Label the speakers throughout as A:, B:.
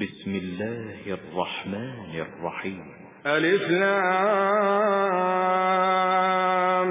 A: بسم الله الرحمن الرحيم.
B: ألف لام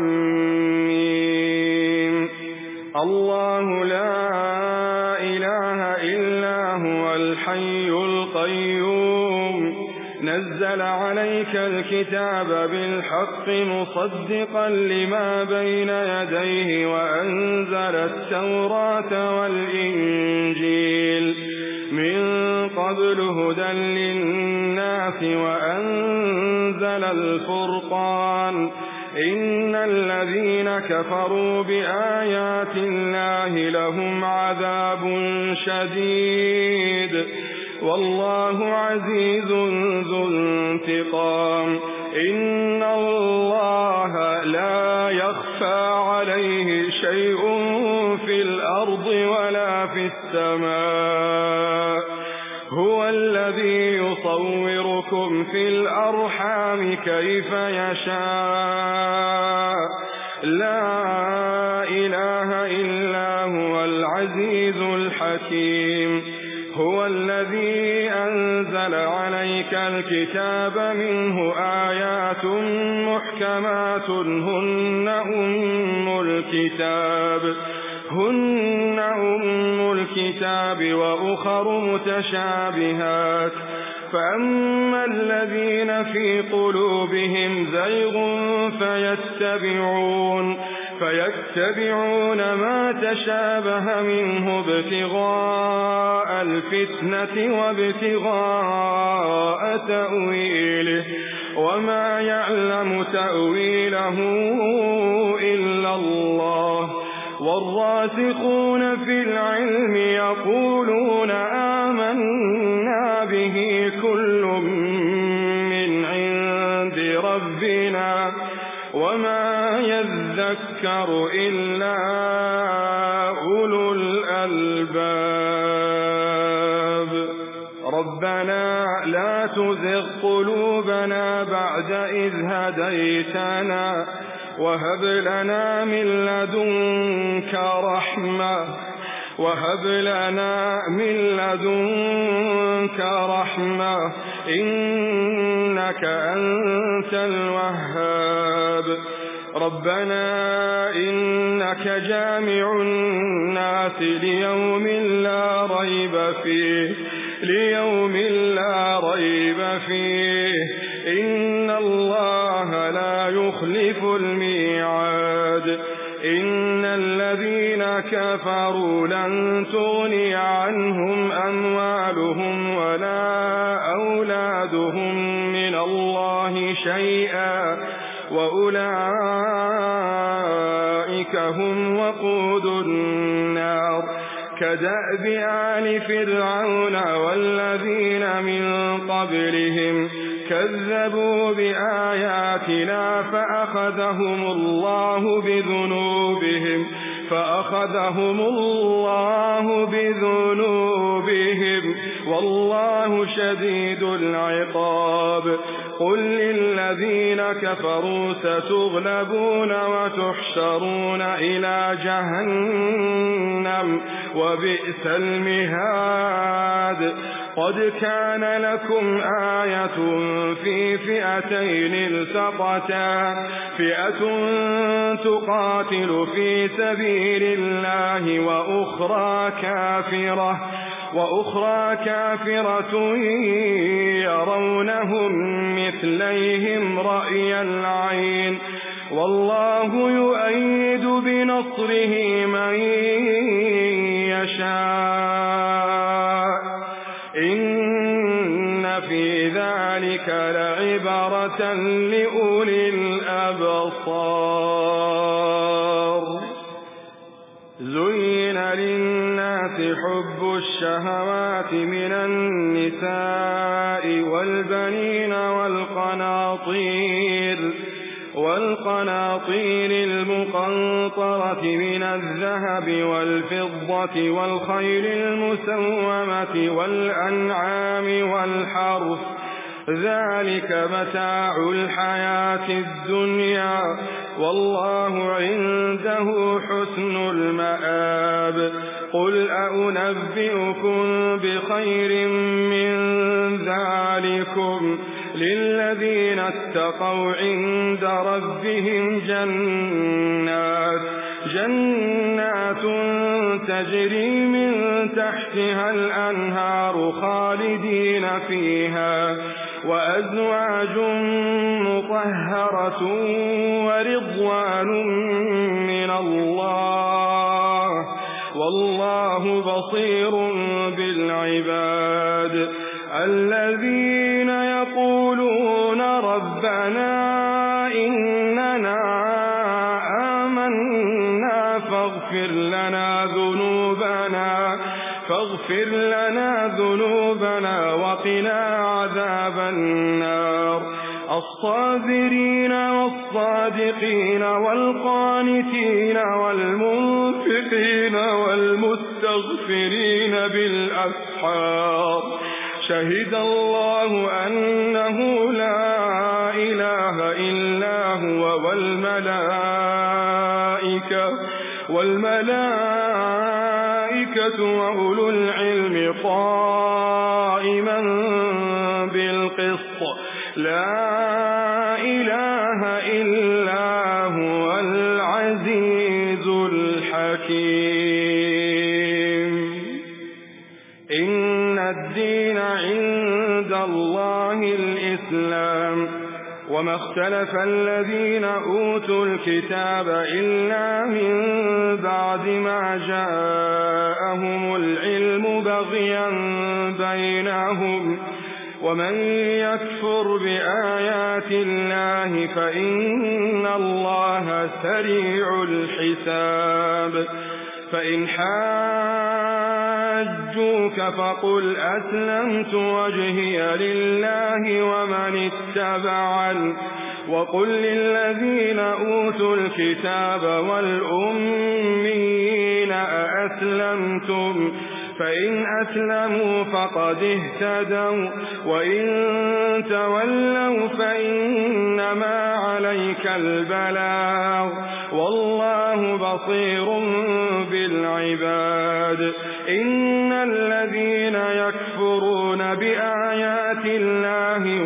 B: ميم. الله لا إله إلا هو الحي القيوم نزل عليك الكتاب بالحق مصدقا لما بين يديه وأنزل التوراة والإنجيل من قبل هدى للناس وأنزل الفرقان إن الذين كفروا بآيات الله لهم عذاب شديد والله عزيز ذو انتقام إن الله لا يخفى عليه شيء في الأرض ولا في السماء هو الذي يصوركم في الأرحام كيف يشاء لا إله إلا هو العزيز الحكيم هو الذي أنزل عليك الكتاب منه آيات محكمات هن أم الكتاب وأخر متشابهات فأما الذين في قلوبهم زيغ فيتبعون ما تشابه منه ابتغاء الفتنة وابتغاء تأويله وما يعلم تأويله إلا الله والراسخون في العلم يقولون آمنا به كل من عند ربنا وما يذكر إلا أولو الألباب ربنا لا تزغ قلوبنا بعد إذ هديتنا وهب لنا من لدنك رحمة إنك أنت الوهاب ربنا إنك جامع الناس ليوم لا ريب فيه إن الله لا يخلف الميعاد إن الذين كفروا لن تغني عنهم أموالهم ولا أولادهم من الله شيئا وأولئك هم وقود النار كدأب آل فرعون والذين من قبلهم كذبوا بآياتنا فأخذهم الله بذنوبهم والله شديد العقاب قل للذين كفروا ستغلبون وتحشرون إلى جهنم وبئس المهاد قد كان لكم آية في فئتين التقتا فئة تقاتل في سبيل الله وأخرى كافرة يرونهم مثليهم رأي العين والله يؤيد بنصره من يشاء إن في ذلك لعبرة لأولي الأبصار زين للناس حب الشهوات من النساء والبنين والقناطير المقنطرة من الذهب والفضة والخيل المسومة والأنعام والحرث ذلك متاع الحياة الدنيا والله عنده حسن المآب قل أنبئكم بخير من للذين اتقوا عند ربهم جنات تجري من تحتها الأنهار خالدين فيها وأزواج مطهرة ورضوان من الله والله بصير بالعباد. الذين يقولون ربنا إننا آمنا فاغفر لنا ذنوبنا وقنا عذاب النار. الصابرين والصادقين والقانتين والمنفقين والمستغفرين بالأسحار. شهد الله أنه لا إله إلا هو والملائكة وأولو العلم قائما بالقسط. لا إله إلا هو العزيز الحكيم. إن الدين عند الله الإسلام وما اختلف الذين أوتوا الكتاب إلا من بعد ما جاءهم العلم بغيا بينهم ومن يكفر بآيات الله فإن الله سريع الحساب. فإن حاجوك فقل أسلمت وجهي لله ومن اتبعني وقل للذين أوتوا الكتاب والأميين أأسلمتم فإن أسلموا فقد اهتدوا وإن تولوا فإنما عليك البلاغ والله بصير بالعباد. إن الذين يكفرون بآيات الله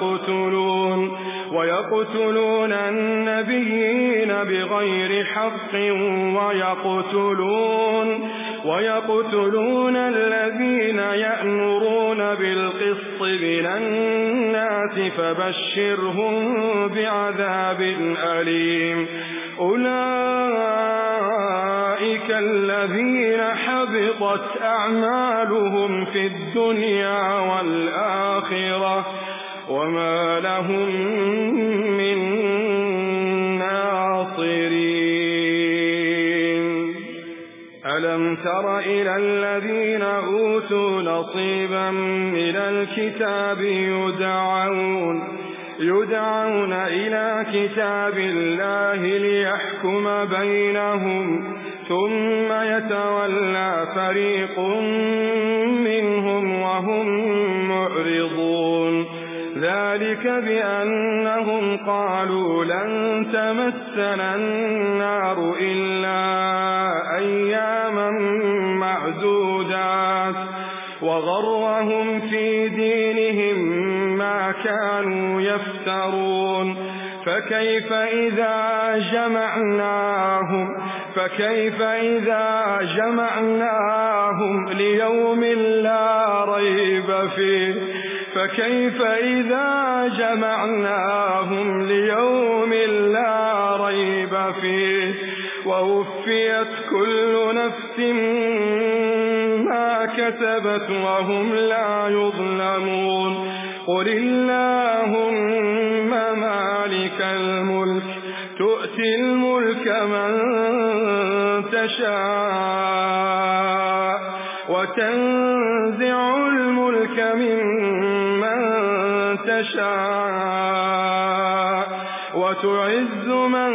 B: ويقتلون النبيين بغير حق ويقتلون الذين يأمرون بالقسط من الناس فبشرهم بعذاب أليم. أولئك الذين حبطت أعمالهم في الدنيا والآخرة وما لهم من ناصرين. ألم تر إلى الذين أوتوا نصيبا من الكتاب يدعون إلى كتاب الله ليحكم بينهم ثم يتولى فريق منهم وهم معرضون. ذلك بأنهم قالوا لن تمسنا النار إلا أياما معدودات وغرهم في دينهم ما كانوا يفترون. فكيف إذا جمعناهم ليوم لا ريب فيه ووفيت كل نفس ما كسبت وهم لا يظلمون. قل اللهم مالك الملك تؤتي الملك من تشاء وتنزع الملك ممن تشاء وتعز من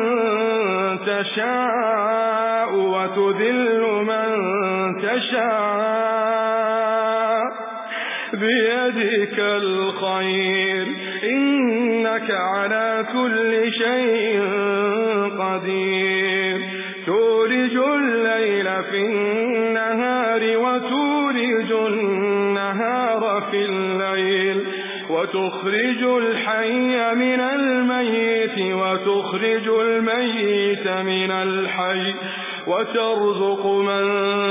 B: تشاء وتذل من تشاء بيدك الخير إنك على كل شيء قدير. تولج الليل في النهار وتولج النهار في الليل وتخرج الحي من الميت وتخرج الميت من الحي وترزق من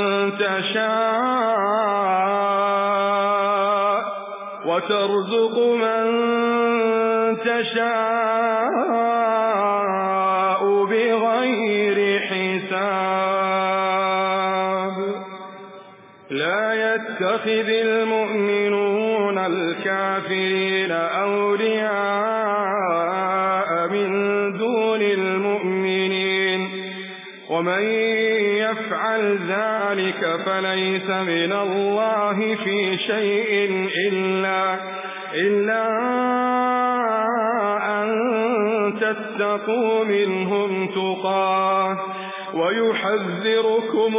B: تشاء بغير حساب. لا يتخذ المؤمنون الكافرين أولياء من دون المؤمنين ومن يفعل ذلك فليس من الله في شيء إلا أن تتقوا منهم تقاه ويحذركم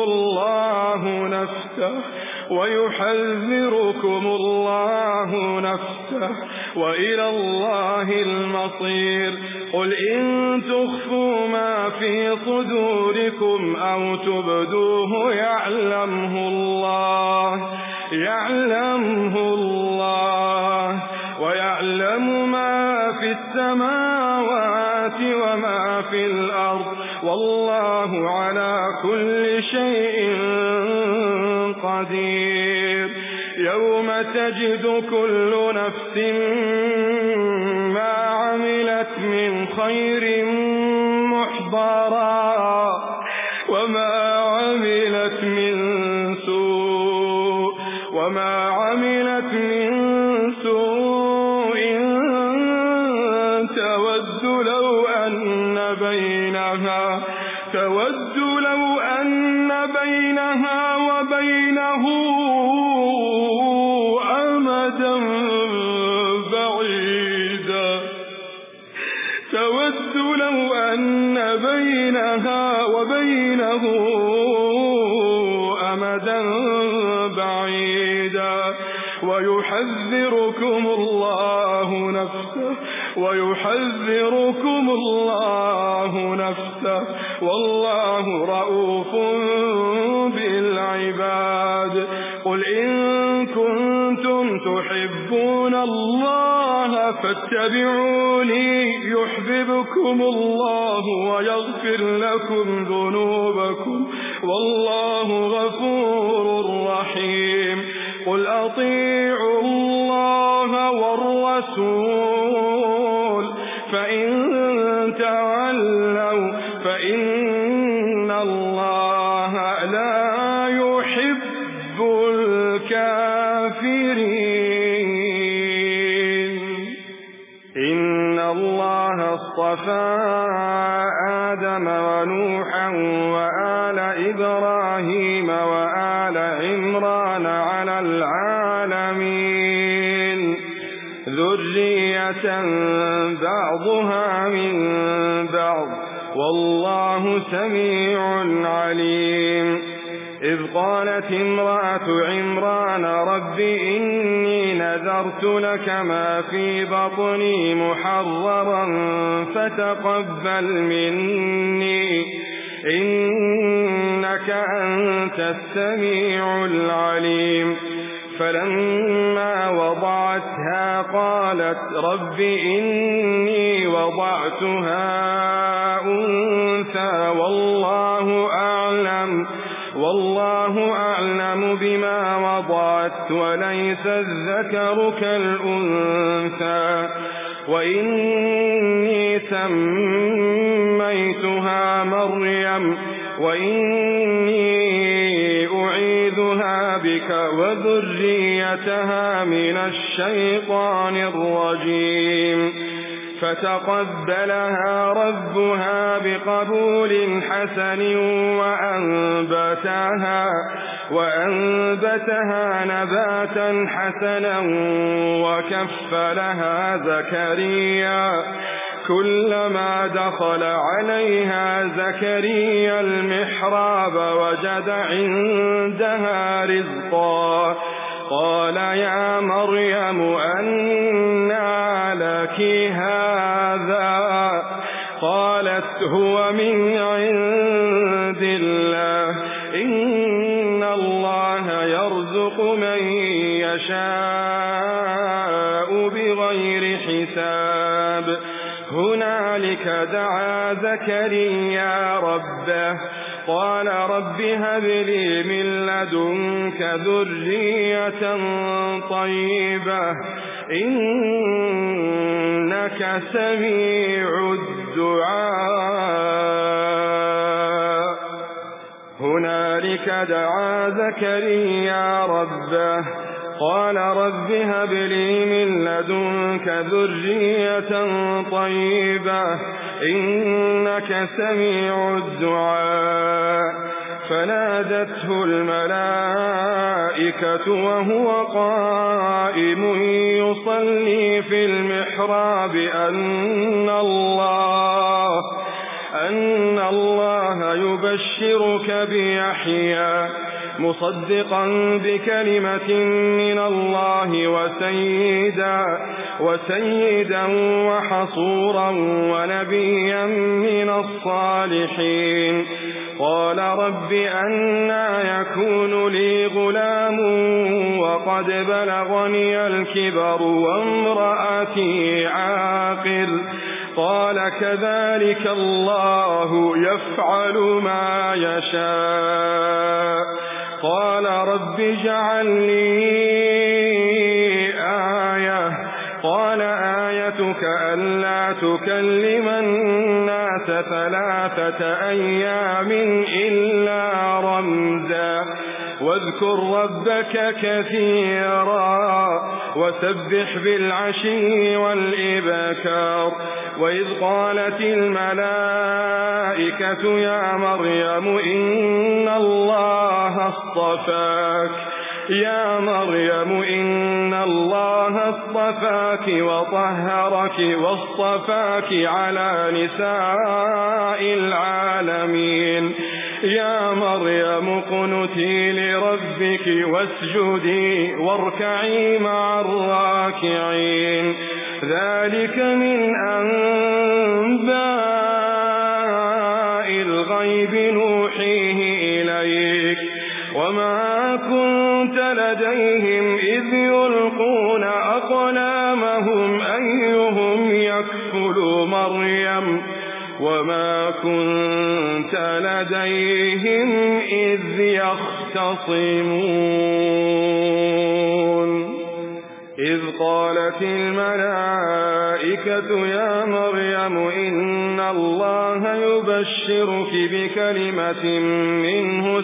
B: الله نفسه وإلى الله المصير. قل إن تخفوا ما في صدوركم أو تبدوه يعلمه الله ويعلم ما في السماوات وما في الأرض والله على كل شيء قدير. يوم تجد كل نفس ما عملت من خير محضرا وما عملت من سوء تود لو أن بينها وبينه أمدا بعيدا ويحذركم الله نفسه والله رؤوف بالعباد. قل إن كنتم تحبون الله فاتبعوني يحببكم الله ويغفر لكم ذنوبكم والله غفور رحيم. قل أطيعوا الله والرسول فإن تولوا فإن الله لا يحب الكافرين. إن الله اصطفى آدم ونوحا وآل إبراهيم وآل عمران على العالمين ذرية بعضها من بعض والله سميع عليم. إذ قالت امرأة عمران رب إني نذرت لك ما في بطني محررا فتقبل مني إنك أنت السميع العليم. فلما وضعتها قالت رب إني وضعتها أنثى والله أعلم بما وضعت وليس الذكر كالأنثى وإني سميتها مريم وإني أعيذها بك وذريتها من الشيطان الرجيم. فتقبلها ربها بقبول حسن وأنبتها نباتا حسنا وكفلها زكريا. كلما دخل عليها زكريا المحراب وجد عندها رزقا قال يا مريم أنى لك هذا قالت هو من عند الله إن الله يرزق من يشاء الحساب هنالك دعا زكريا ربه قال رب هب لي من لدنك ذرية طيبة إنك سميع الدعاء هنالك دعا زكريا ربه قال رب هب لي من لدنك ذرية طيبة إنك سميع الدعاء فنادته الملائكة وهو قائم يصلي في المحراب أن الله يبشرك بيحيى مصدقا بكلمة من الله وسيدا وحصورا ونبيا من الصالحين قال رب أنى يكون لي غلام وقد بلغني الكبر وامرأتي عاقر قال كذلك الله يفعل ما يشاء قال رب اجعل لي آية قال آيتك ألا تكلم الناس 3 أيام إلا رمزا واذكر ربك كثيرا وسبح بالعشي والإبكار وإذ قالت الملائكة يا مريم إن الله اصطفاك وطهرك واصطفاك على نساء العالمين يا مريم اقنتي لربك واسجدي واركعي مع الراكعين ذلك من أنباء الغيب نوحيه إليك وما كنت لديهم إذ يلقون أقلامهم أيهم يكفل مريم وما كنت لديهم إذ يختصمون إذ قالت الملائكة يا مريم إن الله يبشرك بكلمة منه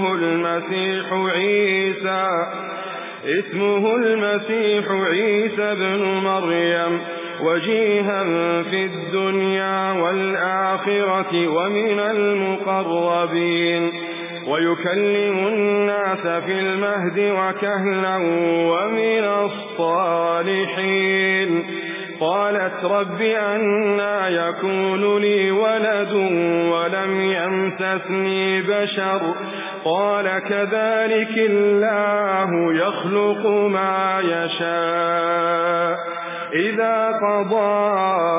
B: اسمه المسيح عيسى ابن مريم وجيها في الدنيا والآخرة ومن المقربين ويكلم الناس في المهد وكهلا ومن الصالحين قالت رب أنى يكون لي ولد ولم يمسسني بشر قال كذلك الله يخلق ما يشاء إذا قضى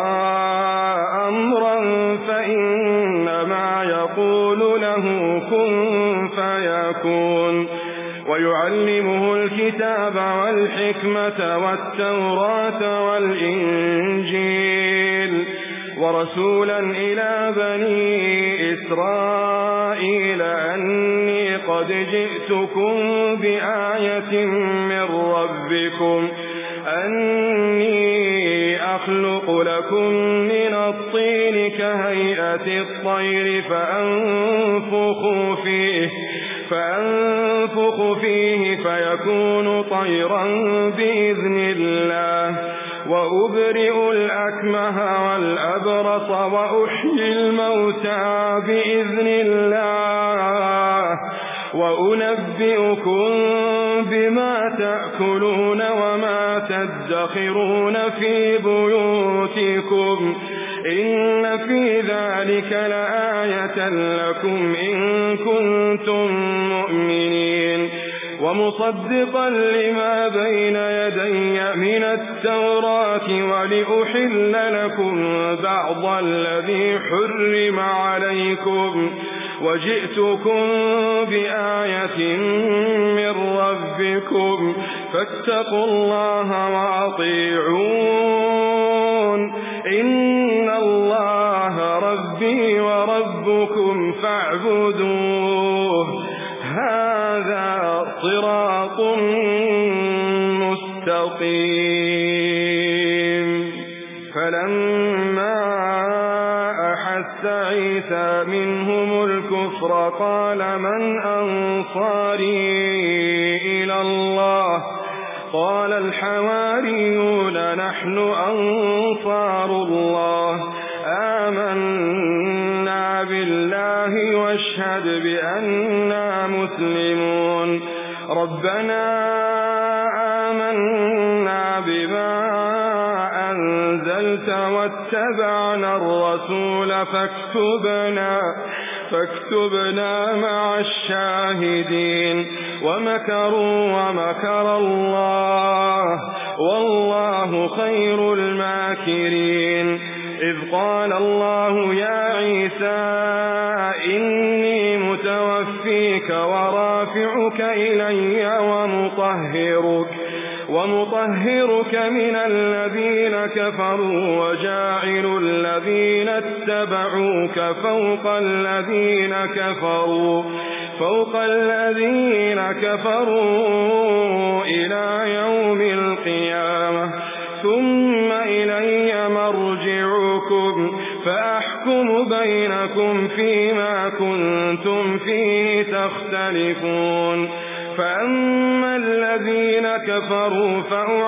B: أمرا فإنما يقول له كن فيكون ويعلمه الكتاب والحكمة والتوراة والإنجيل ورسولا إلى بني إسرائيل أني قد جئتكم بآية من ربكم أني أخلق لكم من الطين كهيئة الطير فأنفخ فيه فيكون طيرا بإذن الله وأبرئ الأكمه والأبرص وأحيي الموتى بإذن الله وأنبئكم بما تأكلون وما تدخرون في بيوتكم إن في ذلك لآية لكم إن كنتم مؤمنين ومصدقا لما بين يدي من التوراة ولأحل لكم بعض الذي حرم عليكم وجئتكم بآية من ربكم فاتقوا الله وأطيعون مستقيم. فلما أحس عيسى منهم الكفر قال من أنصاري إلى الله قال الحواريون نحن أنصار الله آمنا بالله واشهد بأننا مسلمون. ربنا آمنا بما أنزلت واتبعنا الرسول فاكتبنا مع الشاهدين. ومكروا ومكر الله والله خير الماكرين. إذ قال الله يا عيسى إني متوفيك ورافعك إلي ومطهرك من الذين كفروا وجاعل الذين اتبعوك فوق الذين كفروا إلى يوم القيامة ثم إلي مرجعكم فأحكم بينكم فيما كنتم فيه تختلفون. فأما الذين كفروا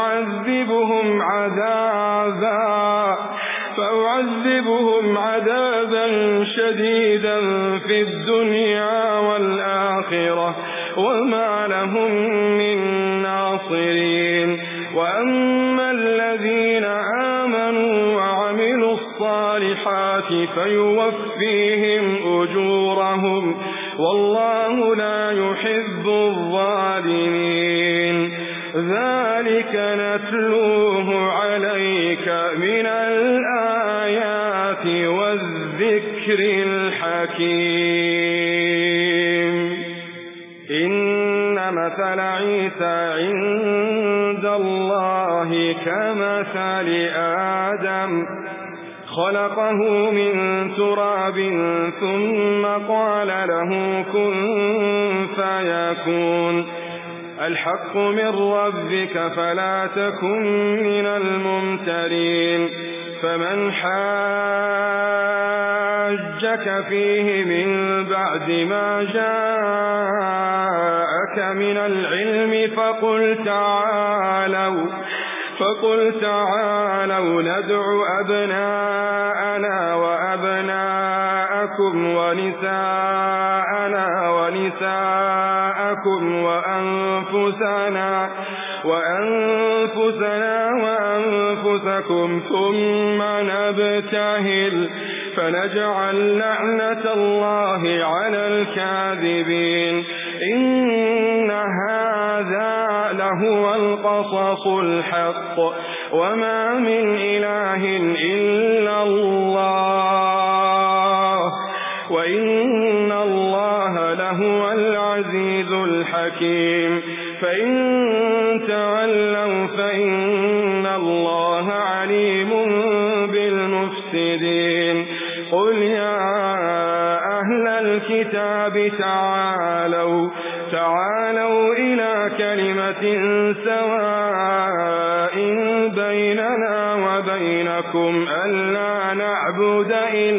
B: فأعذبهم عذابا شديدا في الدنيا والآخرة وما لهم من ناصرين. وأما الذين آمنوا وعملوا الصالحات فيوفيهم أجورهم والله لا يحب الظالمين. ذلك نتلوه عليك من الآيات والذكر الحكيم. إن مثل عيسى عند الله كمثل آدم خلقه من تراب ثم قال له كن فيكون. الحق من ربك فلا تكن من الممترين. فمن حاجك فيه من بعد ما جاءك من العلم فقل تعالوا ندع أبناءنا وأبناءكم ونساءنا ونساءكم وأنفسكم ثم نبتهل فنجعل لعنة الله على الكاذبين. إن هذا لهو القصص الحق وما من إله إلا الله وإن الله لهو العزيز الحكيم. فإن تولوا فإن الله عليم بالمفسدين. قل يا أهل الكتاب تعالوا إلى كلمة سواء بيننا وبينكم ألا نعبد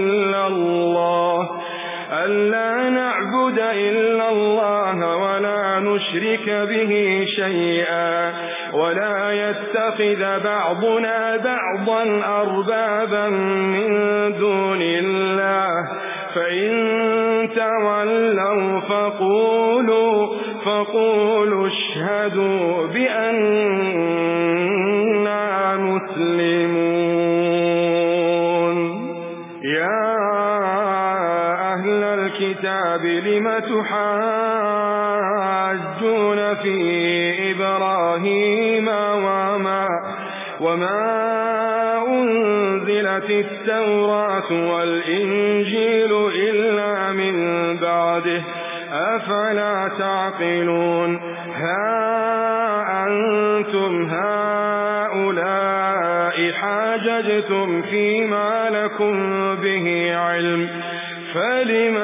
B: إلا الله ولا نشرك به شيئا ولا يتخذ بعضنا بعضا أربابا من دون الله. فإن تولوا فقولوا اشهدوا بأننا مسلمون. يا أهل الكتاب لم تحاجون في إبراهيم وما أنزلت التوراة والإنجيل إلا من بعده أفلا تعقلون. ها أنتم هؤلاء حاججتم فيما لكم به علم فلم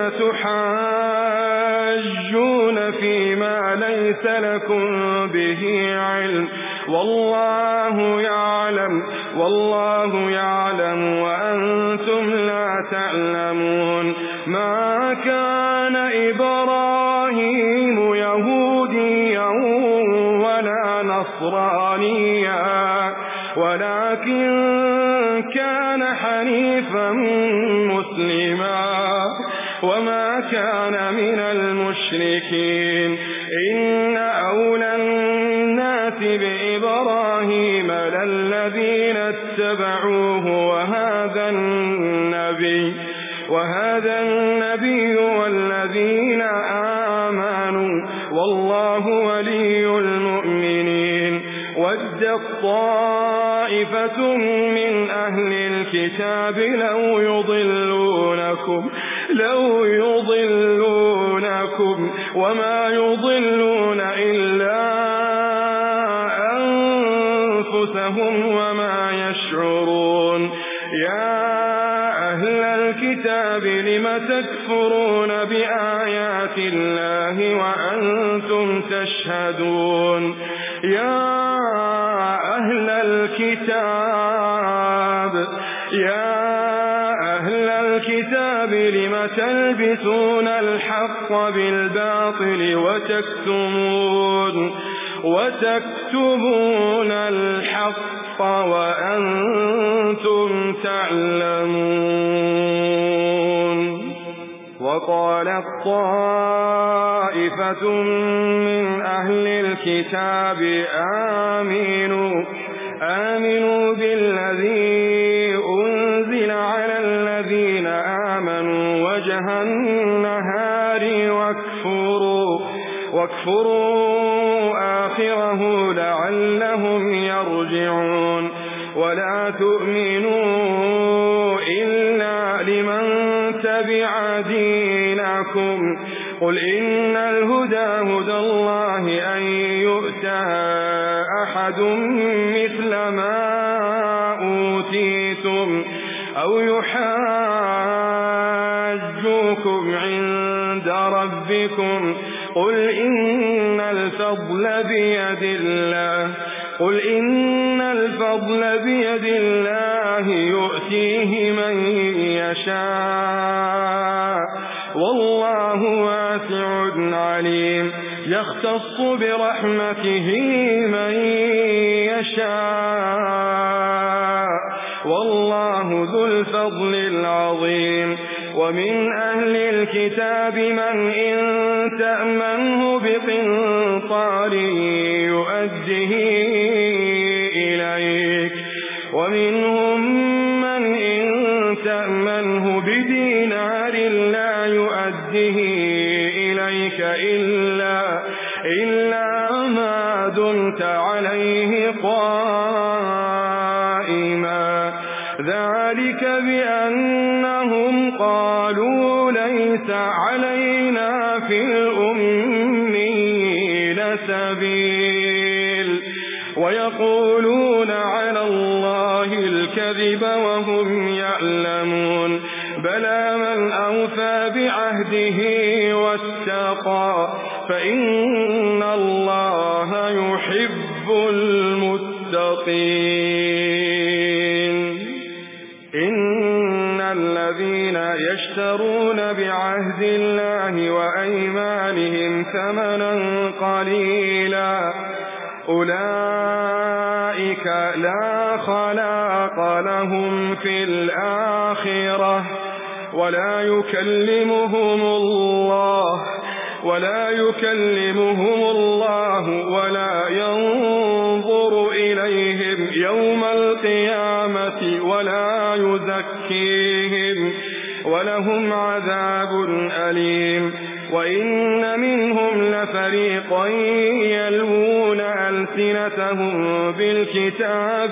B: تحاجون فيما ليس لكم به علم والله يعلم وأنتم لا تعلمون. ما كان إبراهيم يهوديا ولا نصرانيا ولكن كان حنيفا مسلما وما كان من المشركين. إن أولى الناس بإبراهيم للذين اتبعوه وهذا النبي والذين آمنوا والله ولي المؤمنين. ودت طائفة من أهل الكتاب لو يضلونكم وما يضلون إلا أنفسهم وما يشعرون. يا أهل الكتاب لم تكفرون بآيات الله وأنتم تشهدون. يا أهل الكتاب لم تلبسون الحق بالباطل وتكتمون الحق وأنتم تعلمون. وقالت طائفة من أهل الكتاب آمنوا بالذي أنزل على الذين آمنوا وجه النهار واكفروا آخره لعلهم يرجعون. ولا تؤمنوا إلا لمن تبع دينكم. قل إن الهدى هدى الله أن يؤتى أحد مثل ما أوتيتم أو يحاجوكم عند ربكم. قل إن الفضل بيد الله يؤتيه من يشاء والله واسع عليم. يختص برحمته من يشاء والله ذو الفضل العظيم. ومن أهل الكتاب من إن تأمنه بقنطار يؤده إليك ومنهم من إن تأمنه بدينار لا يؤده إليك إلا ما دمت عليه قائما. ذلك بأنهم قالوا ليس علينا في الأميين سبيل ويقولون على الله الكذب وهم يعلمون. بلى من أوفى بعهده واتقى فإن الله يحب المتقين. إن الذين يشترون بعهد الله وأيمانهم ثمنا قليلا أولئك لا خلاق لهم في الآخرة ولا يكلمهم الله ولا ينظر إليهم يوم القيامة ولا يزكيهم ولهم عذاب أليم. وإن منهم لفريقا يلوون ألسنتهم بالكتاب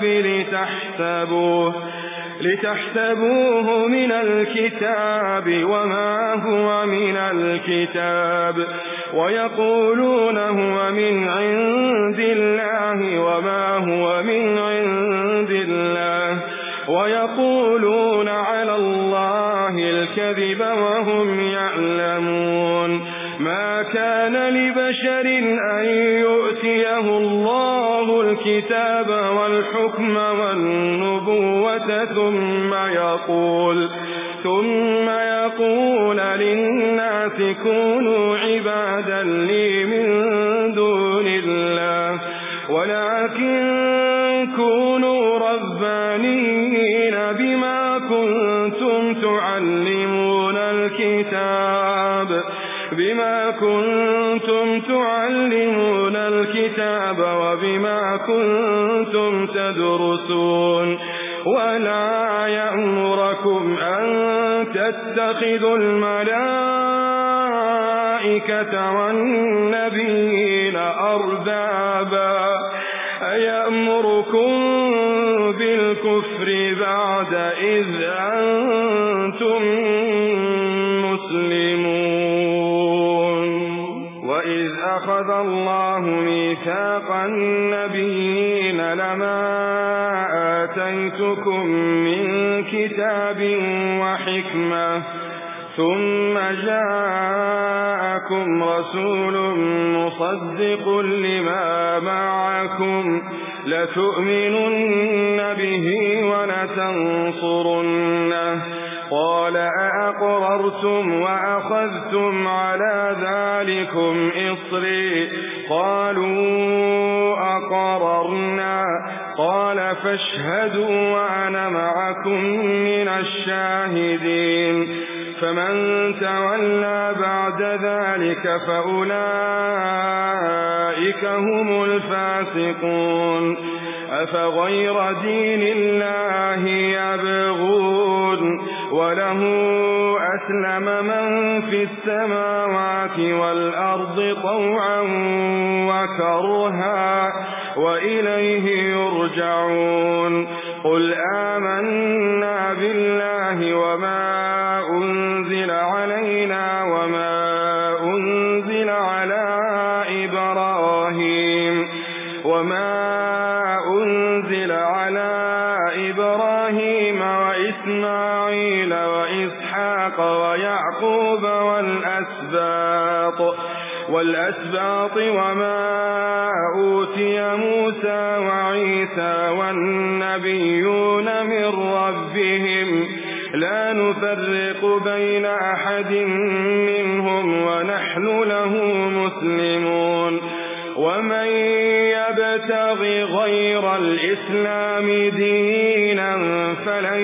B: لتحسبوه من الكتاب وما هو من الكتاب ويقولون هو من عند الله وما هو من عند الله ويقولون على الله الكذب وهم يعلمون. ما كان لبشر أن يؤتيه الله الكتاب الكتاب والحكم والنبوة ثم يقول للناس كونوا عبادا لي من دون الله ولكن كونوا ربانيين بما كنتم تعلمون الكتاب وبما كنتم تدرسون ولا يأمركم أن تتخذوا الملائكة والنبيين أربابا أيأمركم بالكفر بعد إذ أنتم مسلمون وإذ أخذ الله ميثاق النبيين لما آتيتكم من كتاب وحكمة ثم جاءكم رسول مصدق لما معكم لتؤمنن به ولتنصرنه قال أأقررتم وأخذتم على ذلكم إصري قالوا أقررنا قال فاشهدوا وأنا معكم من الشاهدين فمن تولى بعد ذلك فأولئك هم الفاسقون أفغير دين الله يبغون وله أسلم من في السماوات والأرض طوعا وكرها وإليه يرجعون قل آمنا بالله وما أنزل علينا وما أنزل على إبراهيم وإسماعيل وإسحاق ويعقوب والأسباط وما أوتي موسى وعيسى والنبيون من ربهم لا نفرق بين أحد منهم ونحن له مسلمون ومن يبتغ غير الإسلام دينا فلن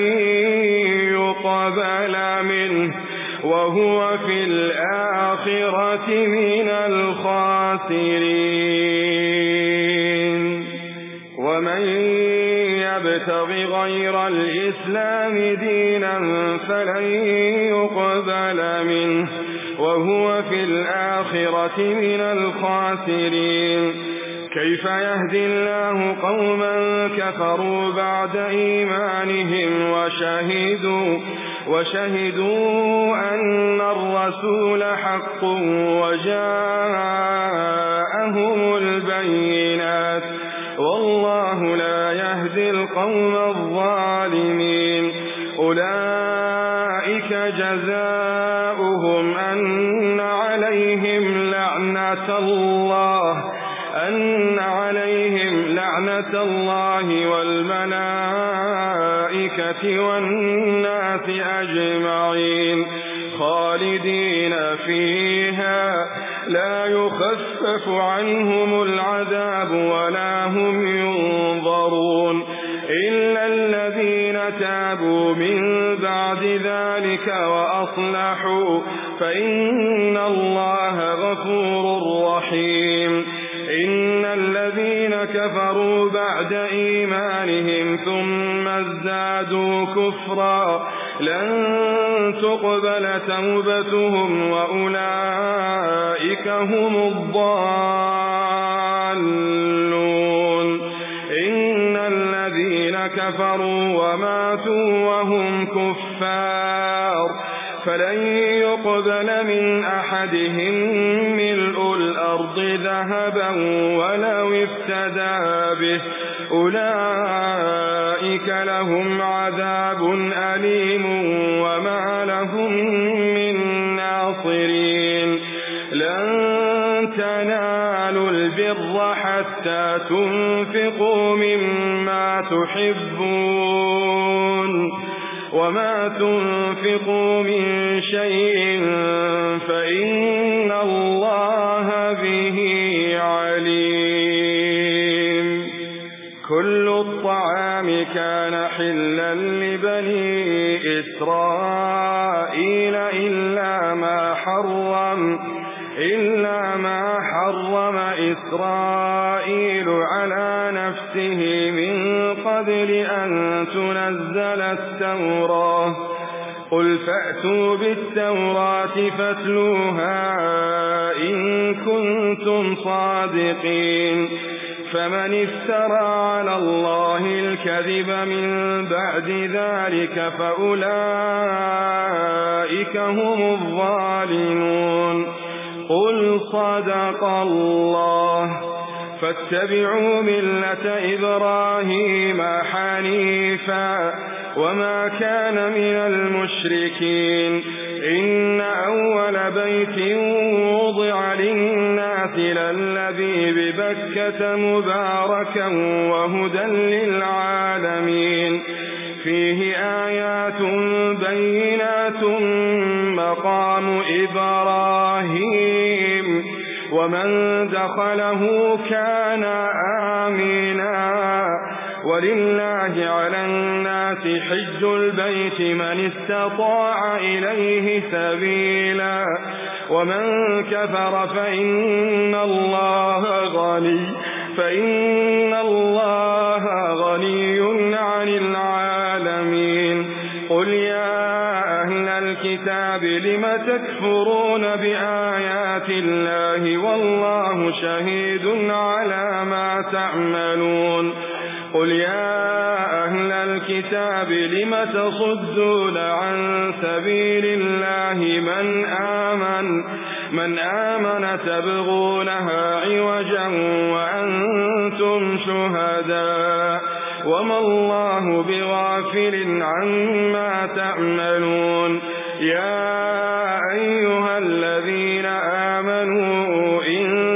B: يقبل منه وهو في الآخرة من الخاسرين ومن يبتغ غير الإسلام دينا فلن يقبل منه وهو في الآخرة من الخاسرين كيف يهدي الله قوما كفروا بعد إيمانهم وشهدوا أن الرسول حق وجاءهم البينات والله لا يهدي القوم الظالمين أولئك جزاؤهم أن عليهم لعنة الله والملائكة والناس أجمعين خالدين فيها لا يخفف عنهم العذاب ولا هم ينظرون إلا الذين تابوا من بعد ذلك وأصلحوا فإن الله غفور رحيم إن الذين كفروا بعد إيمانهم ثم ازدادوا كفرا لن تقبل توبتهم وأولئك هم الضالون إن الذين كفروا وماتوا وهم كفار فلن يقبل من أحدهم ملء الأرض ذهبا ولو افتدى به أولئك لهم عذاب أليم وما لهم من ناصرين لن تنالوا البر حتى تنفقوا ما تحبون وما تنفقوا من شيء فإن الله به عليم. كل الطعام كان حلا لبني إسرائيل إلا ما حرم إسرائيل على نفسه من قبل أن تنزل التوراة. قل فأتوا بالتوراة فاتلوها إن كنتم صادقين. فمن افترى على الله الكذب من بعد ذلك فأولئك هم الظالمون. قل صدق الله. فاتبعوا ملة إبراهيم حنيفا وما كان من المشركين. إن أول بيت وضع للناس للذي ببكة مباركا وهدى للعالمين. فيه آيات بينات مقام إبراهيم ومن دخله كان آمنا. ولله على الناس حج البيت من استطاع إليه سبيلا ومن كفر فإن الله غني عن العالمين. قل يا أهل الكتاب لم تكفرون بآيات الله والله شهيد على ما تعملون. قل يا أهل الكتاب لم تصدون عن سبيل الله من آمن تبغونها عوجا وأنتم شهداء وما الله بغافل عما تعملون. يا أيها الذين آمنوا إن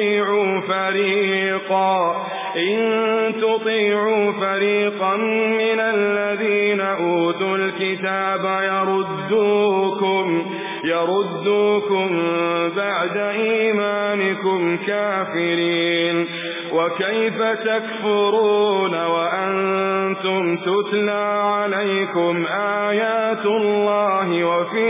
B: تطيعوا فريقا من الذين أوتوا الكتاب يردوكم بعد إيمانكم كافرين. وكيف تكفرون وأنتم تتلى عليكم آيات الله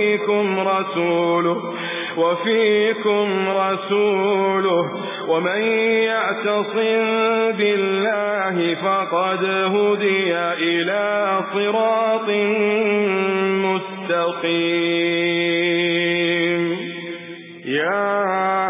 B: وفيكم رسوله ومن يعتصم بالله فقد هدي إلى صراط مستقيم. يا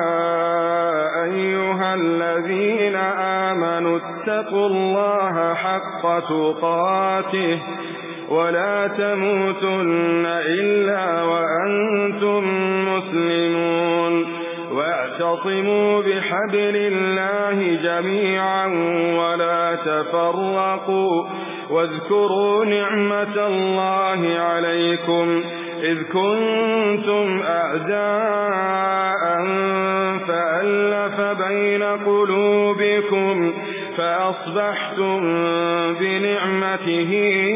B: أيها الذين آمنوا اتقوا الله حق تقاته ولا تموتن إلا وأنتم مسلمون. واعتصموا بحبل الله جميعا ولا تفرقوا. واذكروا نعمة الله عليكم إذ كنتم أعداء فألف بين قلوبكم فأصبحتم بنعمته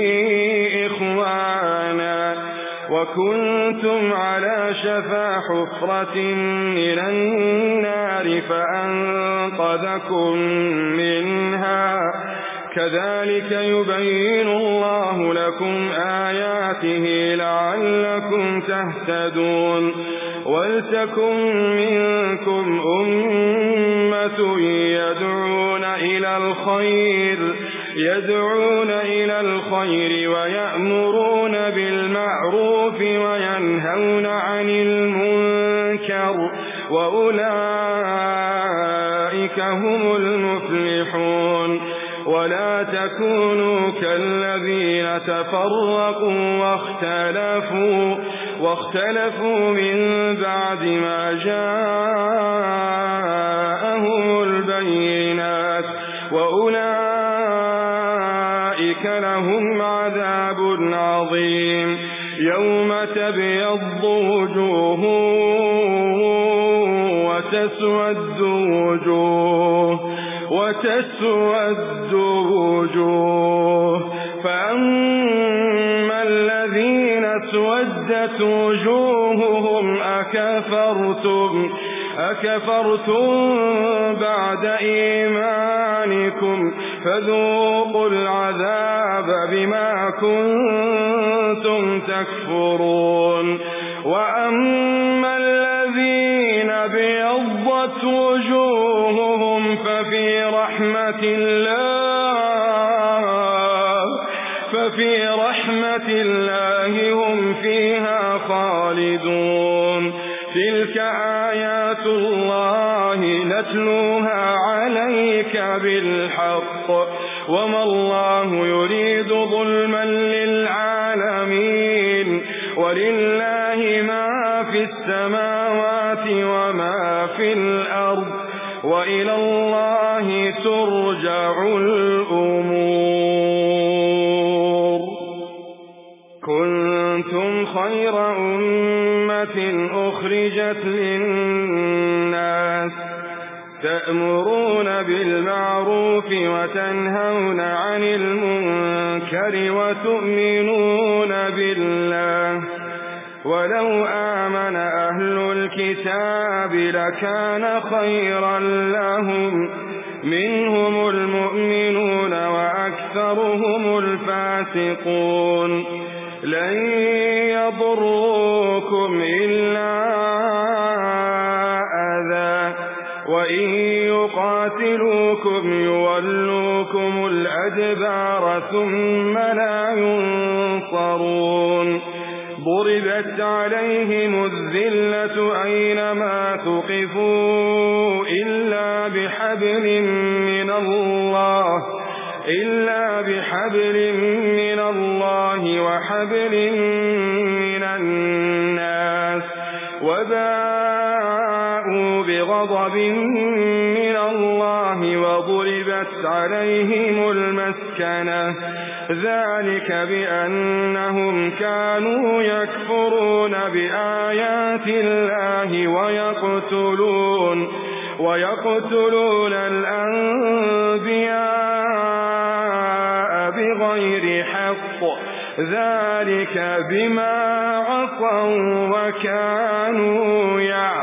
B: إخوانا وكنتم على شفا حفرة من النار فأنقذكم منها. كذلك يبين الله لكم آياته لعلكم تهتدون. ولتكن منكم أمة يدعون إلى الخير ويأمرون بالمعروف وينهون عن المنكر وأولئك هم المفلحون. ولا تكونوا كالذين تفرقوا واختلفوا من بعد ما جاءهم البينات وأولئك لهم عذاب عظيم. يوم تبيض وجوه وتسود وجوه وتسود وجوه. فأما الذين اسودت وجوههم أكفرتم بعد إيمانكم فذوقوا العذاب بما كنتم تكفرون. وأما الذين ابيضت وجوههم ففي رحمة الله هم فيها خالدون. تلك آيات الله نتلوها عليك بالحق وما الله يريد ظلما للعالمين ولله ما في السماوات وما في الأرض وإلى الله ترجع الأمور. كنتم خير أمة أخرجت للناس تأمرون بالمعروف وتنهون عن المنكر وتؤمنون بالله. ولو آمن أهل الكتاب لكان خيرا لهم منهم المؤمنون وأكثرهم الفاسقون. لن يضروكم إلا أذى وإن يقاتلوكم يولوكم الأدبار ثم لا ينصرون. ضربت عليهم الذلة أينما ثقفوا إلا بحبل من الله وحبل من الناس وباءوا بغضب من الله وضربت عليهم المسكنة ذلك بأنهم كانوا يكفرون بآيات الله ويقتلون الأنبياء بغير حق ذلك بما عصوا وكانوا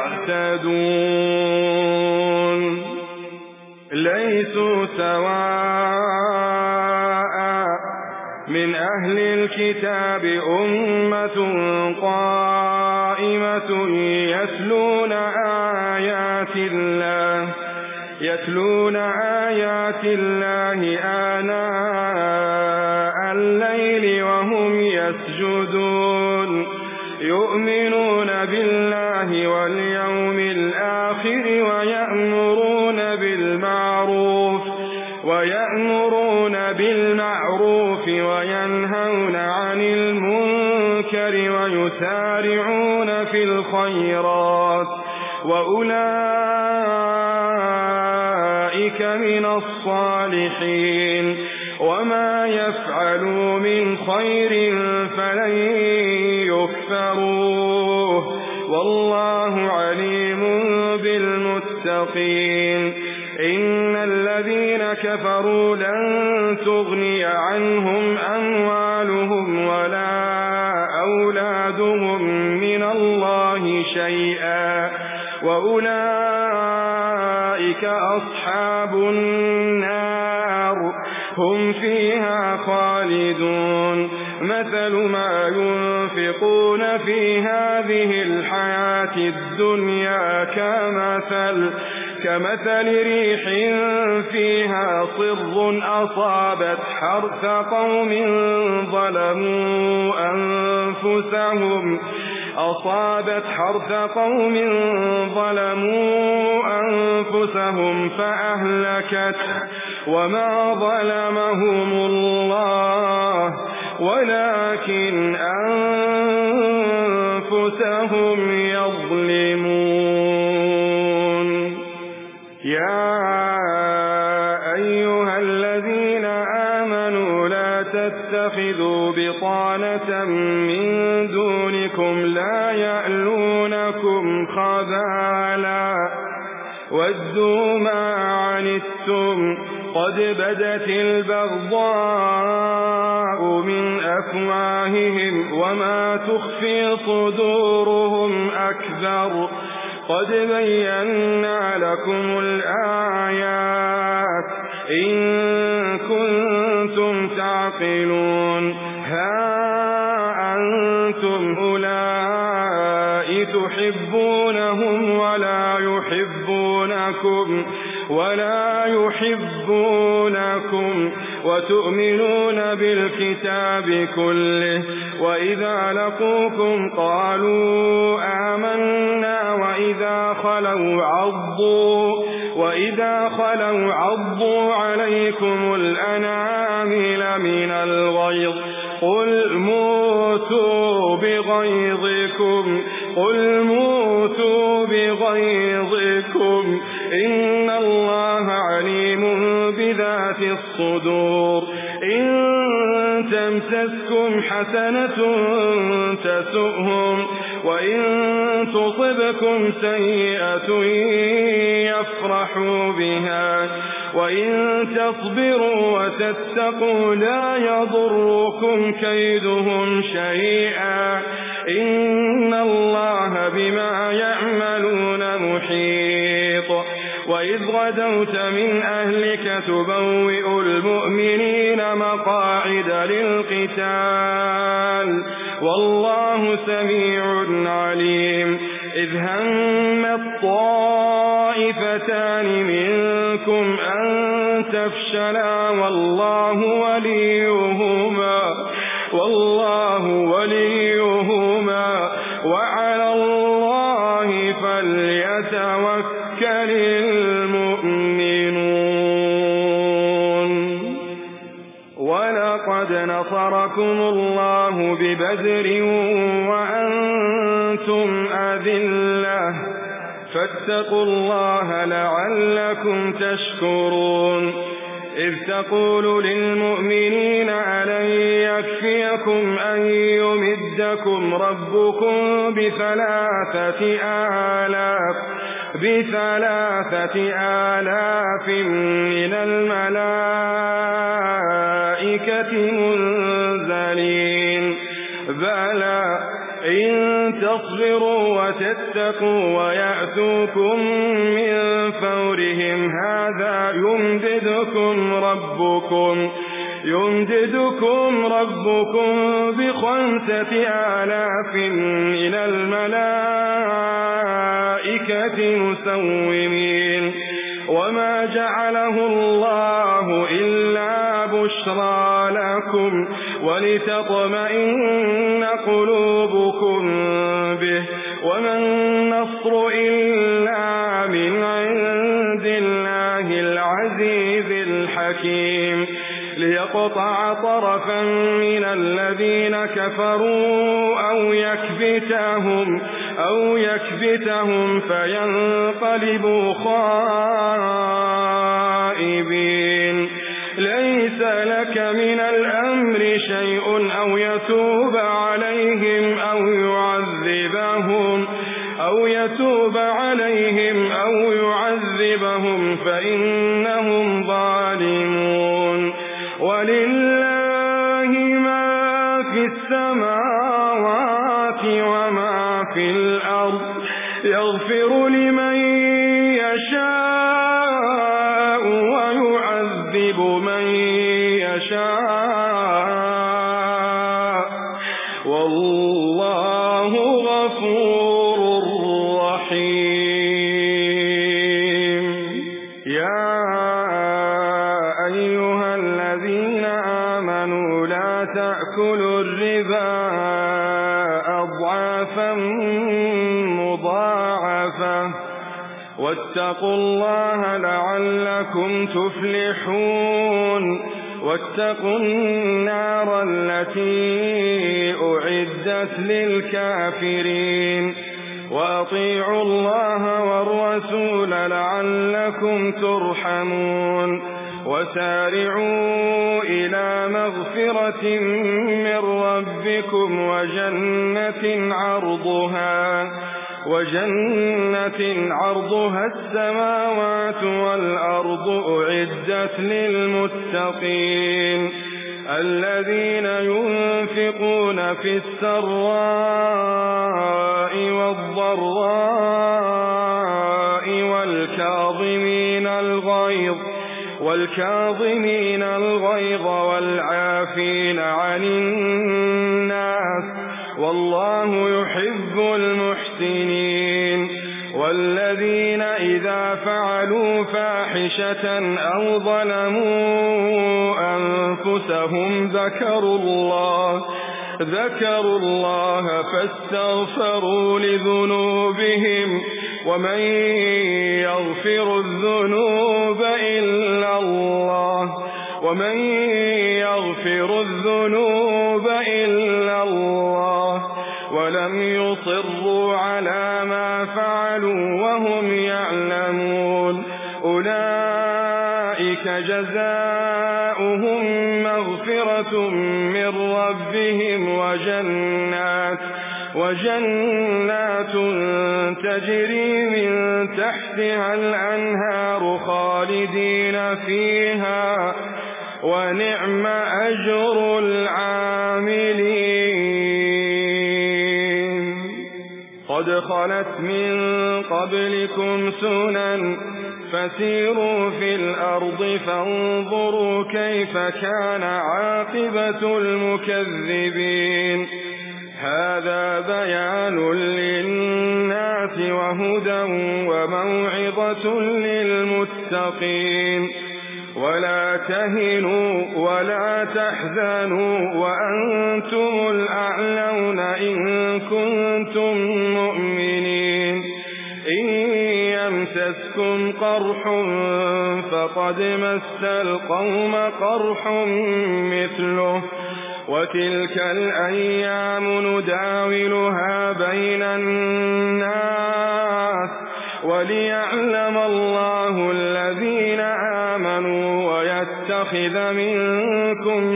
B: يعتدون. ليسوا سواء من أهل الكتاب أمة قائمة يتلون آيات الله آناء الليل وهم يسجدون يؤمنون بالله واليوم الآخر ويأمرون بالمعروف وينهون عن المنكر ويسارعون في الخيرات وأولئك من الصالحين. وما يفعلوا من خير فلن يكفروه والله عليم بالمتقين. إن الذين كفروا لن تغني عنهم أموالهم ولا أولادهم من الله شيئا وأولئك أصحاب النار هم فيها خالدون. مثل ما ينفقون في هذه الحياة الدنيا كمثل ريح فيها صر أصابت حرث قوم ظلموا أنفسهم فأهلكت وما ظلمهم الله ولكن أنفسهم يظلمون. يا أيها الذين آمنوا لا تتخذوا بطانة من دونكم لا يألونكم خبالا ودوا ما عنتم قد بدت البغضاء من أفواههم وما تخفي صدورهم أكبر قد بينا لكم الآيات إن كنتم تعقلون ها أنتم أولئك تحبونهم ولا يحبونكم وتؤمنون بالكتاب كله وإذا لقوكم قالوا آمنا وإذا خلوا عضوا عليكم الأنامل من الغيظ قل موتوا بغيظكم إن الله عليم بذات الصدور إن تمسسكم حسنة تسؤهم وإن تصبكم سيئة يفرحوا بها وإن تصبروا وتتقوا لا يضركم كيدهم شيئا إن الله بما يعملون محيط وإذ غدوت من أهلك تبوئ المؤمنين مقاعد للقتال والله سميع عليم إذ هم الطائفتان منكم أن تفشلا والله وليهما وعلى الله فليتوكل المؤمنون ولقد نصركم الله ببدر وأنتم أذلة فاتقوا الله لعلكم تشكرون إذ تقول للمؤمنين ألن يكفيكم أن يمدكم ربكم ب3,000 من الملائكة منزلين بلى إن تصبروا وتتقوا ويأتوكم من فورهم هذا يمددكم ربكم ب5,000 من الملائكة مسومين وما جعله الله إلا بشرى لكم ولتطمئن قلوبكم به وما النصر إلا من عند الله العزيز الحكيم ليقطع طرفا من الذين كفروا أو يكبتهم فينقلبوا خائبين ليس لك من الأمر شيء أو يتوب عليهم أو يعذبهم فإنهم ظالمون ولله ما في السماوات وما في الأرض يغفر لمن يشاء ويعذب من يشاء والله غفور رحيم يا أيها الذين آمنوا لا تأكلوا الربا أضعافا مضاعفة واتقوا الله لعلكم تفلحون واتقوا النار التي أعدت للكافرين وأطيعوا الله والرسول لعلكم ترحمون وسارعوا إلى مغفرة من ربكم وجنة عرضها السماوات والأرض أعدت للمتقين الذين ينفقون في السراء والضراء والكاظمين الغيظ والعافين عن الناس والله يحب المحسنين والذين إذا فعلوا فاحشة أو ظلموا أنفسهم ذكروا الله فاستغفروا لذنوبهم ومن يغفر الذنوب إلا الله ولم يصروا على ما فعلوا وهم يعلمون أولئك جزاؤهم مغفرة من ربهم وجنات تجري من تحتها الأنهار خالدين فيها ونعم أجر العاملين قد خلت من قبلكم سنن فسيروا في الأرض فانظروا كيف كان عاقبة المكذبين هذا بيان للناس وهدى وموعظة للمتقين ولا تهنوا ولا تحزنوا وأنتم الأعلون إن كنتم مؤمنين إن يمسسكم قرح فقد مس القوم قرح مثله وتلك الأيام نداولها بين الناس وليعلم الله الذين آمنوا ويتخذ منكم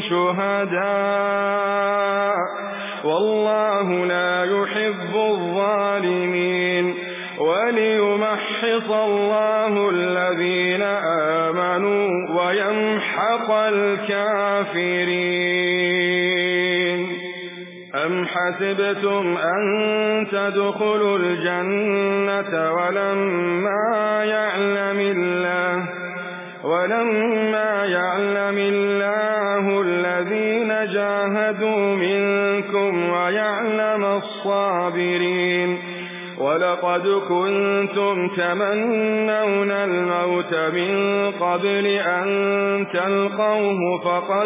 B: شهداء والله لا يحب الظالمين وليمحص الله الذين آمنوا ويمحق الكافرين أم حسبتم أن تدخلوا الجنة ولما يعلم الله الذين جاهدوا منكم ويعلم الصابرين ولقد كنتم تمنون الموت من قبل أن تلقوه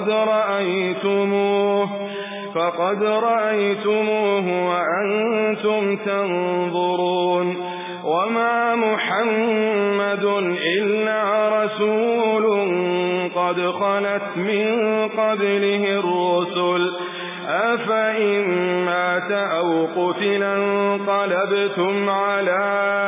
B: فقد رأيتموه وأنتم تنظرون وما محمد إلا رسول قد خلت من قبله الرسل أفإن مات أو قتل انقلبتم على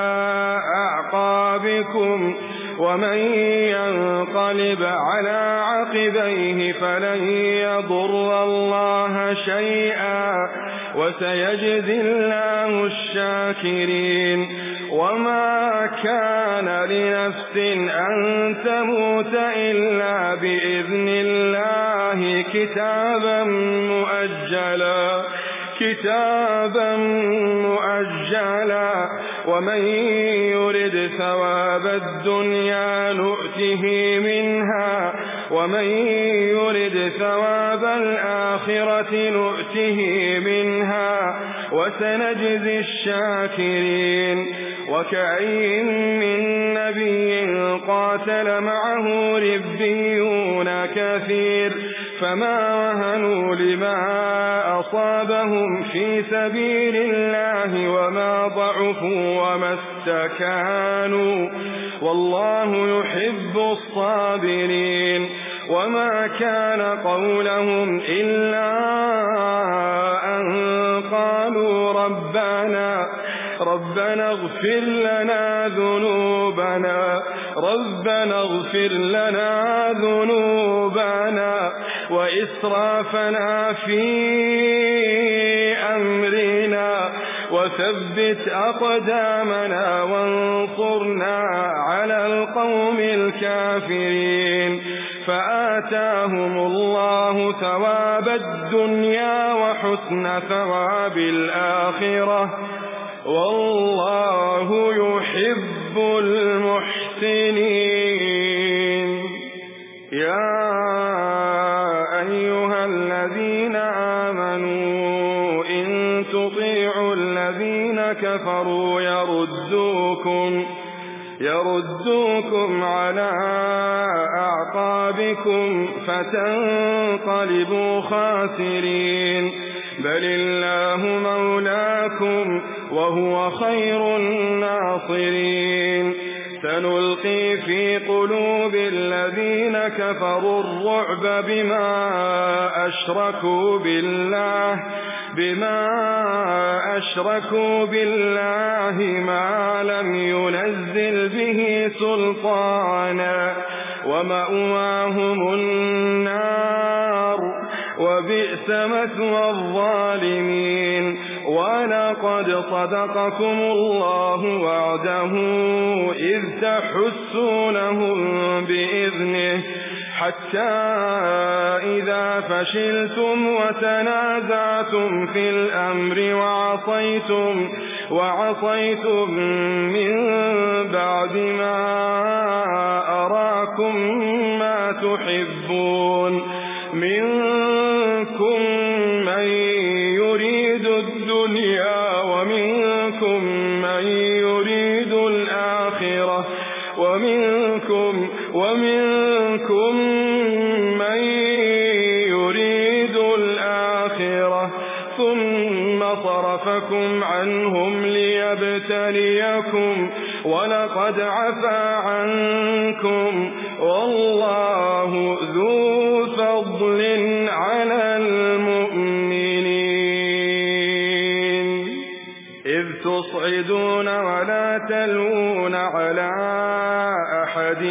B: أعقابكم ومن ينقلب على عقبيه فلن يضر الله شيئا وسيجزي الله الشاكرين وما كان لنفس أن تموت إلا بإذن الله كتابا مؤجلا ومن يرد ثواب الدنيا نؤته منها ومن يرد ثواب الآخرة نؤته منها وسنجزي الشاكرين وكأين من نبي قاتل معه ربيون كثير فما وهنوا لما أصابهم في سبيل الله وما ضعفوا وما استكانوا والله يحب الصابرين وما كان قولهم إلا أن قالوا ربنا اغفر لنا ذنوبنا وإسرافنا في أمرنا وثبت أقدامنا وانصرنا على القوم الكافرين. فآتاهم الله ثواب الدنيا وحسن ثواب الآخرة، والله يحب المحسنين. يا أيها الذين آمنوا إن تطيعوا الذين كفروا يردوكم على أعقابكم فتنقلبوا خاسرين. بل الله مولاكم وهو خير الناصرين. سنلقي في قلوب الذين كفروا الرعب بما أشركوا بالله ما لم ينزل به سلطانا، ومأواهم النار وبئس مثوى الظالمين. ولقد صدقكم الله وعده إذ تحسونهم بإذنه، حتى إذا فشلتم وتنازعتم في الأمر وعصيتم من بعد ما أراكم ما تحبون، منكم من يريد الدنيا ومنكم من يريد الآخرة، ومنكم من يريد الآخرة، ثم صرفكم عنهم ليبتليكم، ولقد عفا عنكم، والله ذو فضل على المؤمنين. إذ تصعدون ولا تلوون على أحد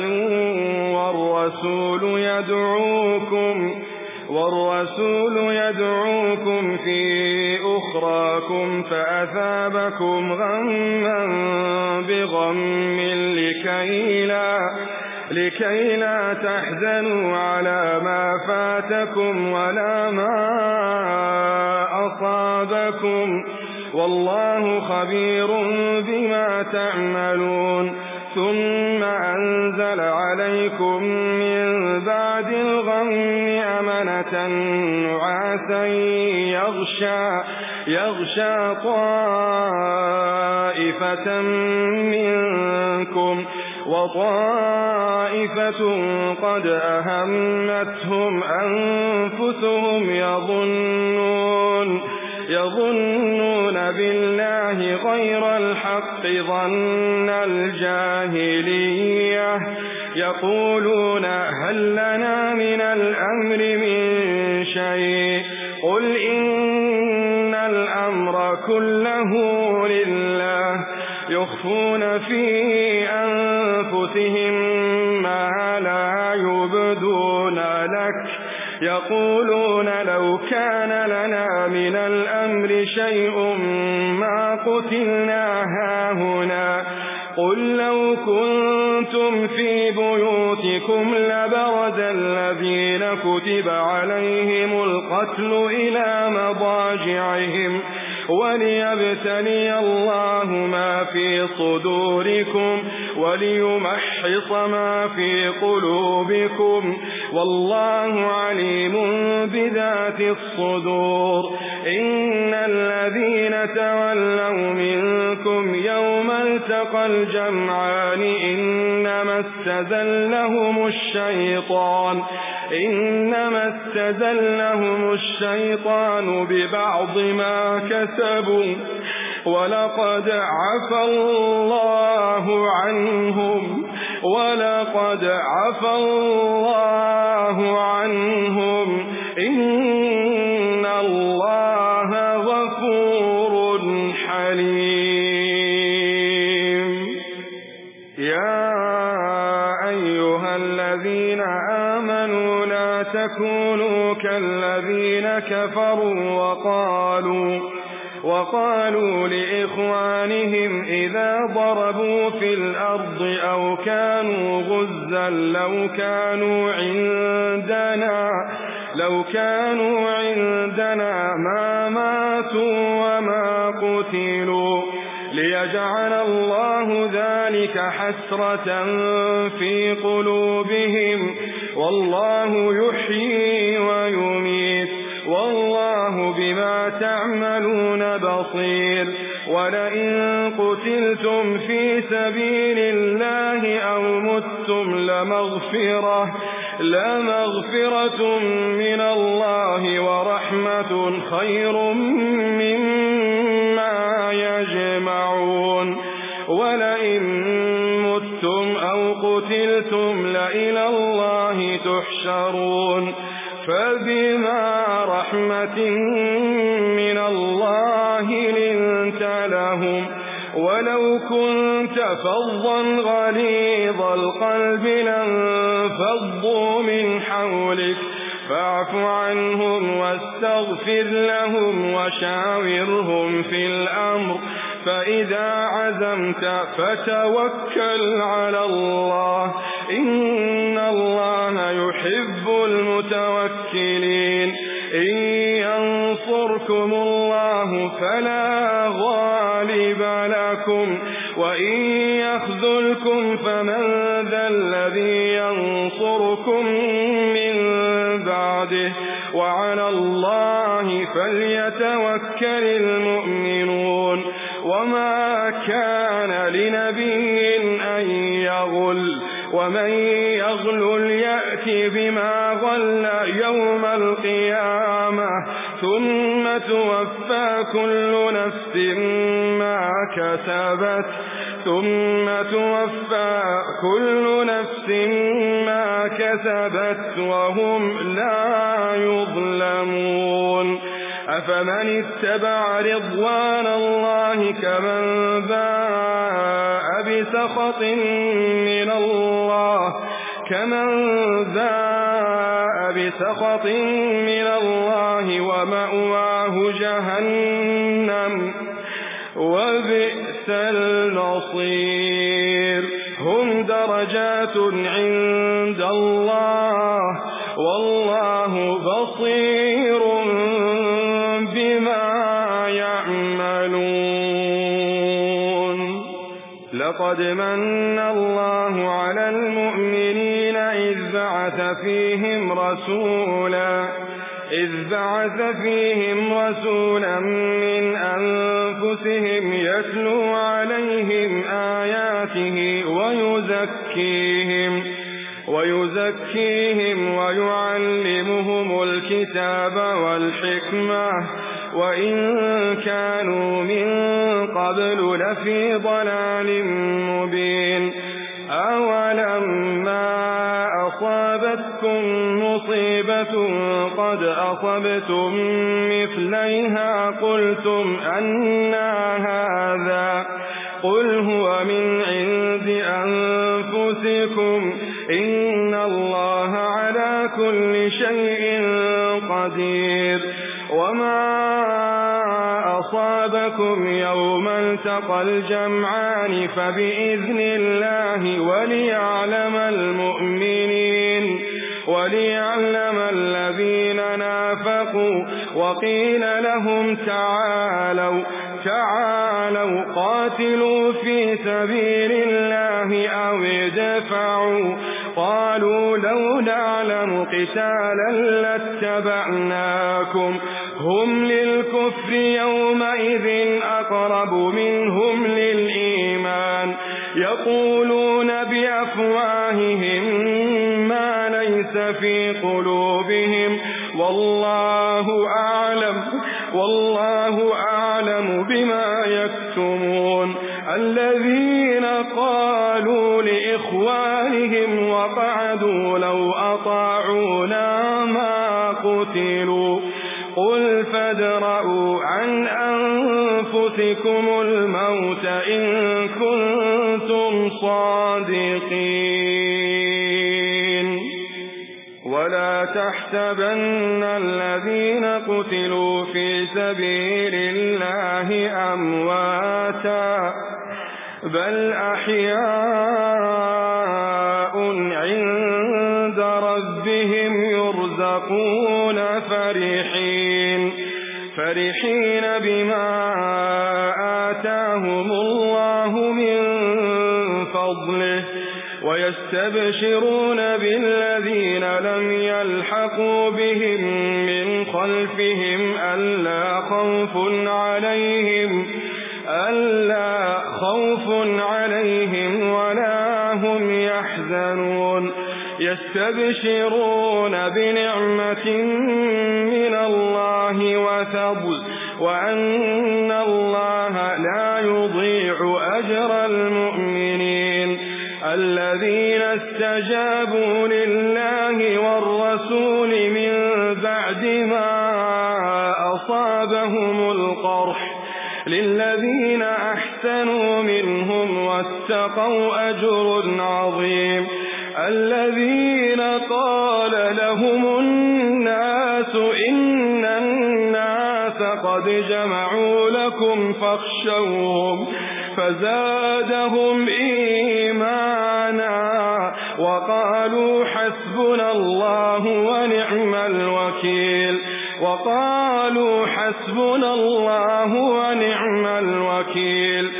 B: والرسول يدعوكم في أخراكم فأثابكم غما بغم لكي لا تحزنوا على ما فاتكم ولا ما أصابكم، والله خبير بما تعملون. ثم أنزل عليكم من بعد الغم أمنة نعاسا يغشى طائفة منكم، وطائفة قد أهمتهم أنفسهم يظنون بالله غير الحق ظن الجاهلية، يقولون هل لنا من الأمر من شيء، قل إن الأمر كله لله، يخفون في أنفسهم ما لا يبدون لك، يقولون لو كان لنا من الأمر شيء ما قتلنا هاهنا، قل لو كنتم في بيوتكم لبرز الذين كتب عليهم القتل إلى مضاجعهم، وليبتلي الله ما في صدوركم وليمحص ما في قلوبكم، والله عليم بذات الصدور. إن الذين تولوا منكم يوم التقى الجمعان إنما استزلهم الشيطان ببعض ما كسبوا، ولقد عفا الله عنهم إن الله غفور حليم. يا أيها الذين آمنوا لا تكونوا كالذين كفروا وقالوا لإخوانهم إذا ضربوا في الأرض أو كانوا غزا لو كانوا عندنا ما ماتوا وما قتلوا ليجعل الله ذلك حسرة في قلوبهم والله يحيي ويميت والله بما تعملون بصير ولئن قتلتم في سبيل الله أو متم لمغفرة من الله ورحمة خير مما يجمعون ولئن متم أو قتلتم لإلى الله تحشرون فبما رحمة من الله لنت لهم ولو كنت فظا غليظ القلب لانفضوا من حولك فاعف عنهم واستغفر لهم وشاورهم في الأمر فإذا عزمت فتوكل على الله إن الله يحب المتوكلين إن ينصركم الله فلا غالب لكم وإن يخذلكم فمن ذا الذي ينصركم من بعده وعلى الله فليتوكل المؤمنون وما كان لنبي أن يغل ومن يغل يأتي بما غل يوم القيامة ثم توفى كل نفس ما كسبت وهم لا يظلمون أفمن اتبع رضوان الله كمن باء بسخط من الله ومأواه جهنم وبئس المصير هم درجات عند الله والله بصير بما يعملون لقد من الله على المؤمنين إذ بعث فيهم رسولا من أنفسهم يتلو عليهم آياته ويزكيهم ويعلمهم الكتاب والحكمة وإن كانوا من قبل لفي ضلال مبين أولما أصابتكم مصيبة قد أصبتم مثليها قلتم أنى هذا قل هو من عند أنفسكم إن الله على كل شيء قدير وما أصابكم يوم التقى الجمعان فبإذن الله وليعلم الذين نافقوا وقيل لهم تعالوا قاتلوا في سبيل الله أو ادفعوا قالوا لو نعلم قتالا لاتبعناكم هم للكفر يومئذ أقرب منهم للإيمان يقولون بأفواههم ما ليس في قلوبهم والله أعلم بما يكتمون الذين قالوا لإخوانهم وقعدوا لو أطاعونا ما قتلوا قل فادرءوا عن أنفسكم الموت إن كنتم صادقين ولا تحسبوا يحسبن الذين قتلوا في سبيل الله أمواتا بل أحياء عند ربهم يرزقون فرحين بما آتاهم الله من فضله ويستبشرون بالذين لم يلحقوا بهم من خلفهم ألا خوف عليهم ولا هم يحزنون يستبشرون بنعمة من الله وفضل وأن الله لا يضيع أجر المؤمنين الذين استجابوا لله والرسول من بعد ما أصابهم القرح للذين أحسنوا منهم واتقوا أجر عظيم الذين قال لهم الناس إن الناس قد جمعوا لكم فاخشوهم فزادهم إيمانا وقالوا حسبنا الله ونعم الوكيل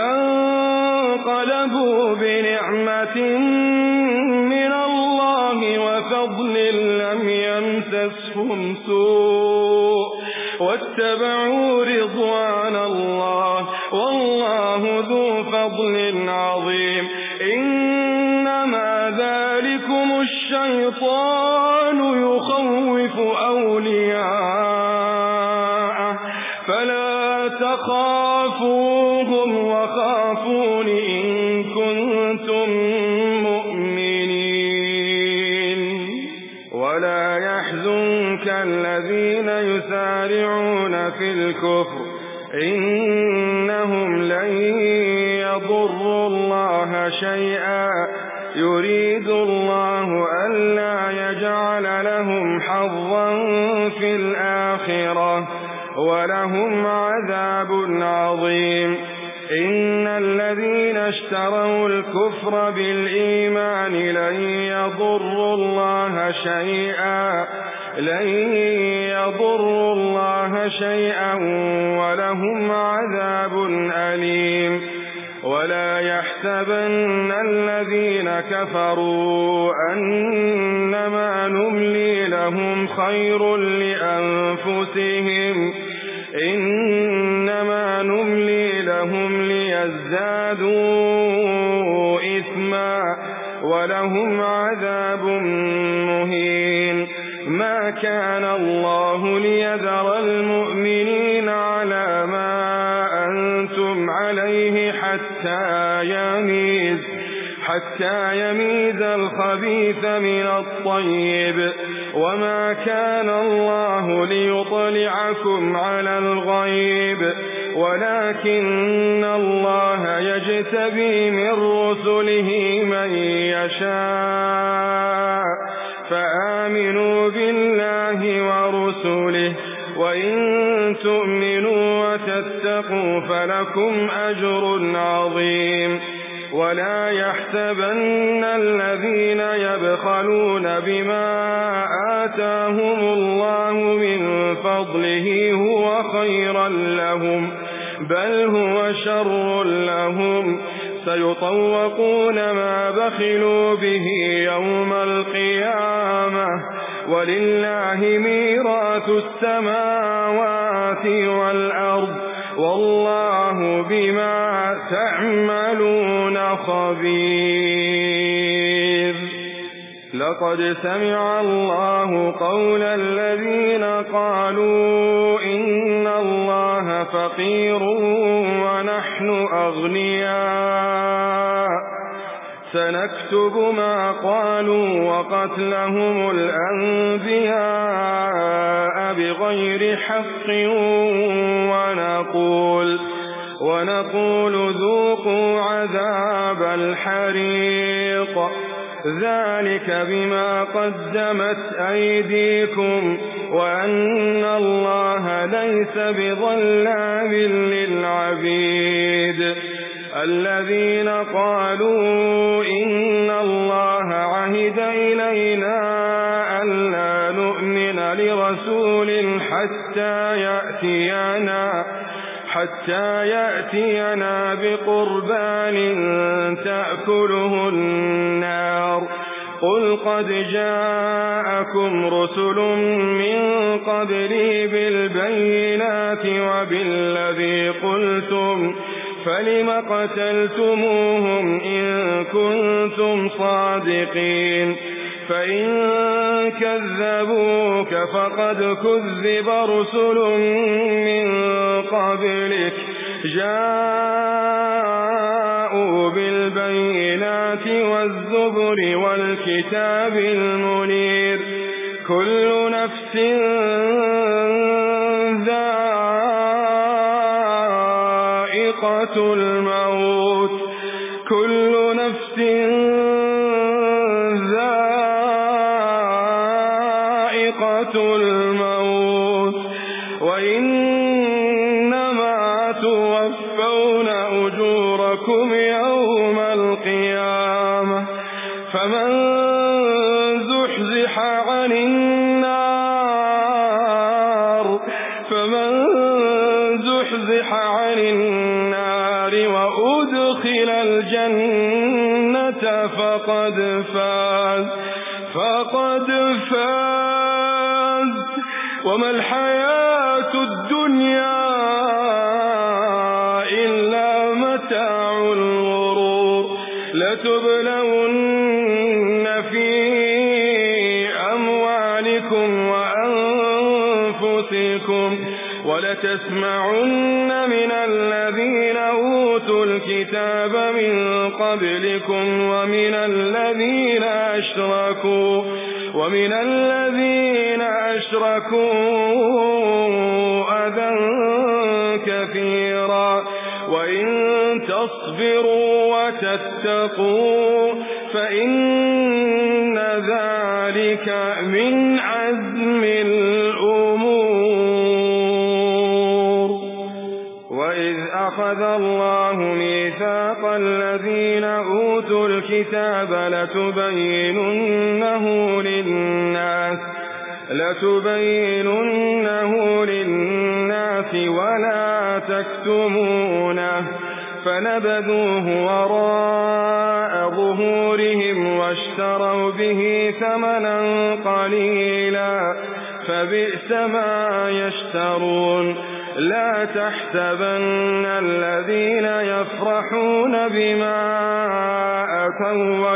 B: فانقلبوا بنعمة من الله وفضل لم يمسسهم سوء واتبعوا رضوان الله والله ذو فضل عظيم إنما ذلكم الشيطان يخوف أولياءه فلا تخافوهم وخافون إن كنتم مؤمنين ولا يحزنك الذين يسارعون في الكفر إنهم لن يضروا الله شيئا يريد الله ألا يجعل لهم حظا في الآخرة ولهم عذاب عظيم إن الذين اشتروا الكفر بالإيمان لن يضروا الله شيئا ولهم عذاب أليم ولا يحسبن الذين كفروا أنما نملي لهم خير لأنفسهم إنما نملي لهم ليزدادوا إثما ولهم عذاب مهين ما كان الله ليذر المؤمنين على ما أنتم عليه حتى يميز الخبيث من الطيب وما كان الله ليطلعكم على الغيب ولكن الله يجتبي من رسله من يشاء فآمنوا بالله ورسله وإن تؤمنوا وتتقوا فلكم أجر عظيم ولا يحسبن الذين يبخلون بما آتاهم الله من فضله هو خيرا لهم بل هو شر لهم سيطوقون ما بخلوا به يوم القيامة ولله ميراث السماوات والأرض والله بما تعملون خبير لقد سمع الله قول الذين قالوا إن الله فقير ونحن أغنياء سنكتب ما قالوا وقتلهم الأنبياء بغير حق ونقول ذوقوا عذاب الحريق ذلك بما قدمت أيديكم وأن الله ليس بظلام للعبيد. الذين قالوا إن الله عهد إلينا ألا نؤمن لرسول حتى يأتينا بقربان تأكله النار. قل قد جاءكم رسل من قبلي بالبينات وبالذي قلتم فلم قتلتموهم إن كنتم صادقين. فإن كذبوك فقد كذب رسل من قبلك جاءوا بالبينات والزبر والكتاب المنير. كل نفس ذائقة الموت وإنما توفون أجوركم يوم القيامة. فمن زحزح عن النار وأدخل الجنة فقد فاز وما الحياة الدنيا إلا متاع الغرور. لتبلون في أموالكم وأنفسكم ولتسمعن من الذين أوتوا الكتاب من قبلكم ومن الذين أشركوا أذى كثيرا وإن تصبروا وتتقوا فإن ذلك من عزم الأمور. وإذ أخذ الله ميثاق الذين أوتوا الكتاب لتبيننه للناس ولا تكتمونه فنبذوه وراء ظهورهم واشتروا به ثمنا قليلا فبئس ما يشترون. لا تحسبن الذين يفرحون بما أتوا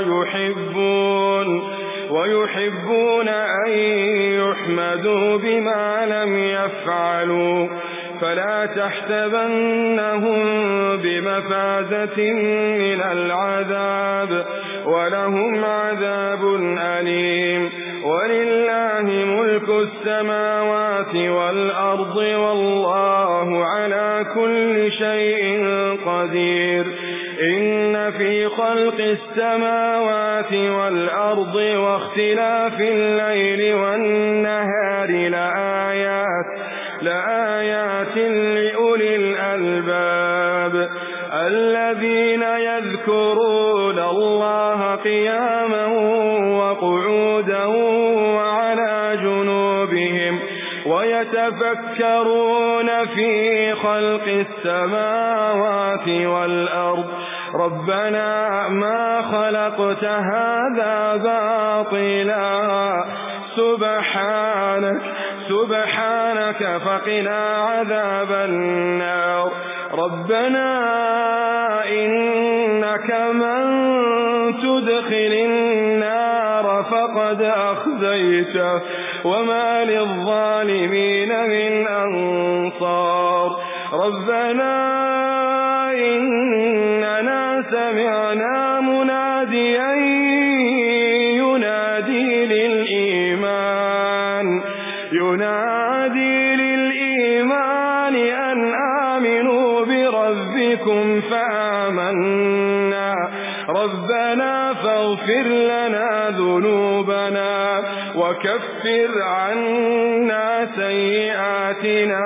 B: ويحبون أن يحمدوا بما لم يفعلوا فلا تحسبنهم بمفازة من العذاب ولهم عذاب أليم. ولله ملك السماوات والأرض والله على كل شيء قدير. إن في خلق السماوات والأرض واختلاف الليل والنهار لآيات لأولي الألباب الذين يذكرون الله قياما وقعودا وعلى جنوبهم ويتفكرون في خلق السماوات والأرض ربنا ما خلقت هذا باطلا سبحانك فقنا عذاب النار. ربنا إنك من تدخل النار فقد أخزيته وما للظالمين من أنصار. ربنا إننا سمعنا مناديا ينادي للإيمان أن آمنوا بربكم فآمنا ربنا فاغفر لنا ذنوبنا وكفر عنا سيئاتنا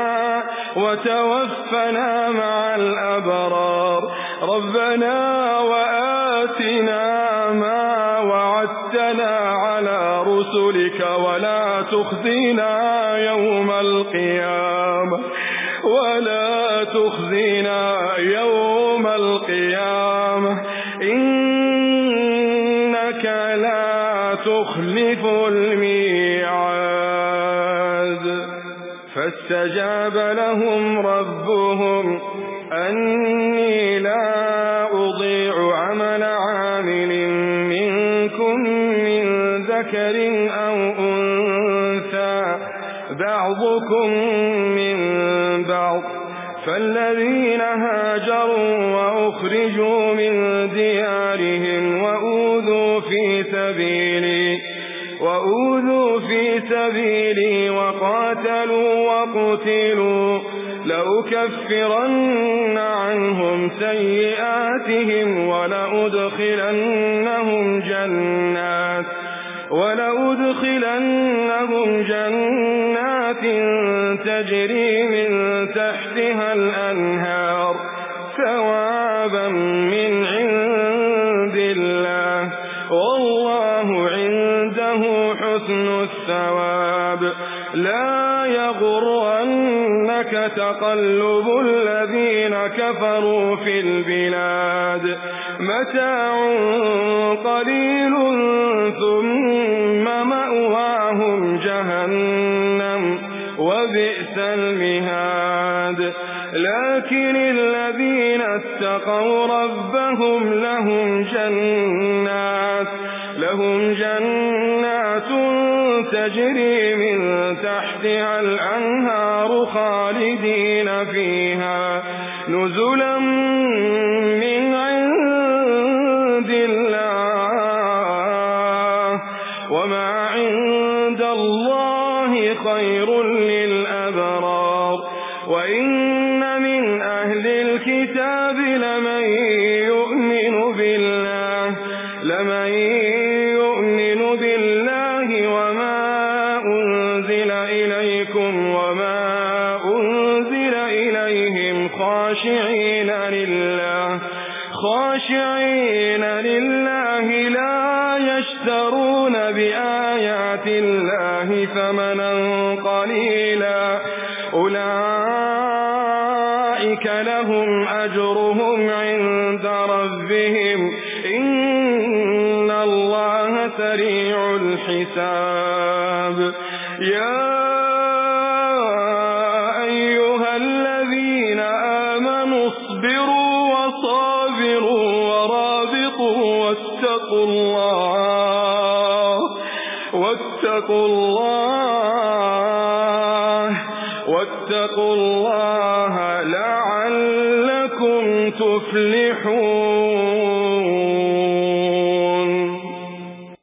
B: وتوفنا مع الأبرار ربنا وآتنا ما وعدتنا على رسلك ولا تخزنا يوم القيامة إنك لا تخلف الميعاد فاستجاب لهم ربهم أني لا أضيع عمل عامل منكم من ذكر أو أنثى بعضكم من بعض فالذين هاجروا وأخرجوا من ديارهم وأوذوا في سبيلي وقاتلوا وقتلوا لأكفرن عنهم سيئاتهم ولأدخلنهم جنات تجري من تحتها الأنهار ثوابا من عند الله والله عنده حسن الثواب لا يغرنك تقلب الذين كفروا في البلاد متاع قليل ثم مأواهم جهنم وبئس المهاد لكن الذين اتقوا ربهم لهم جنات تجري من تحتها الأنهار خالدين فيها نزلا من عند الله وما عند الله خير للأبرار وإن من أهل الكتاب لمن يؤمن بالله وما أنزل إليكم وما أنزل إليهم خاشعين لله لا يشترون بآيات الله ثمنا قليلا أولئك لهم أجرهم عند ربهم إن الله سريع الحساب يا أيها الذين آمنوا اصبروا وصابروا ورابطوا واتقوا الله لعلكم تفلحون.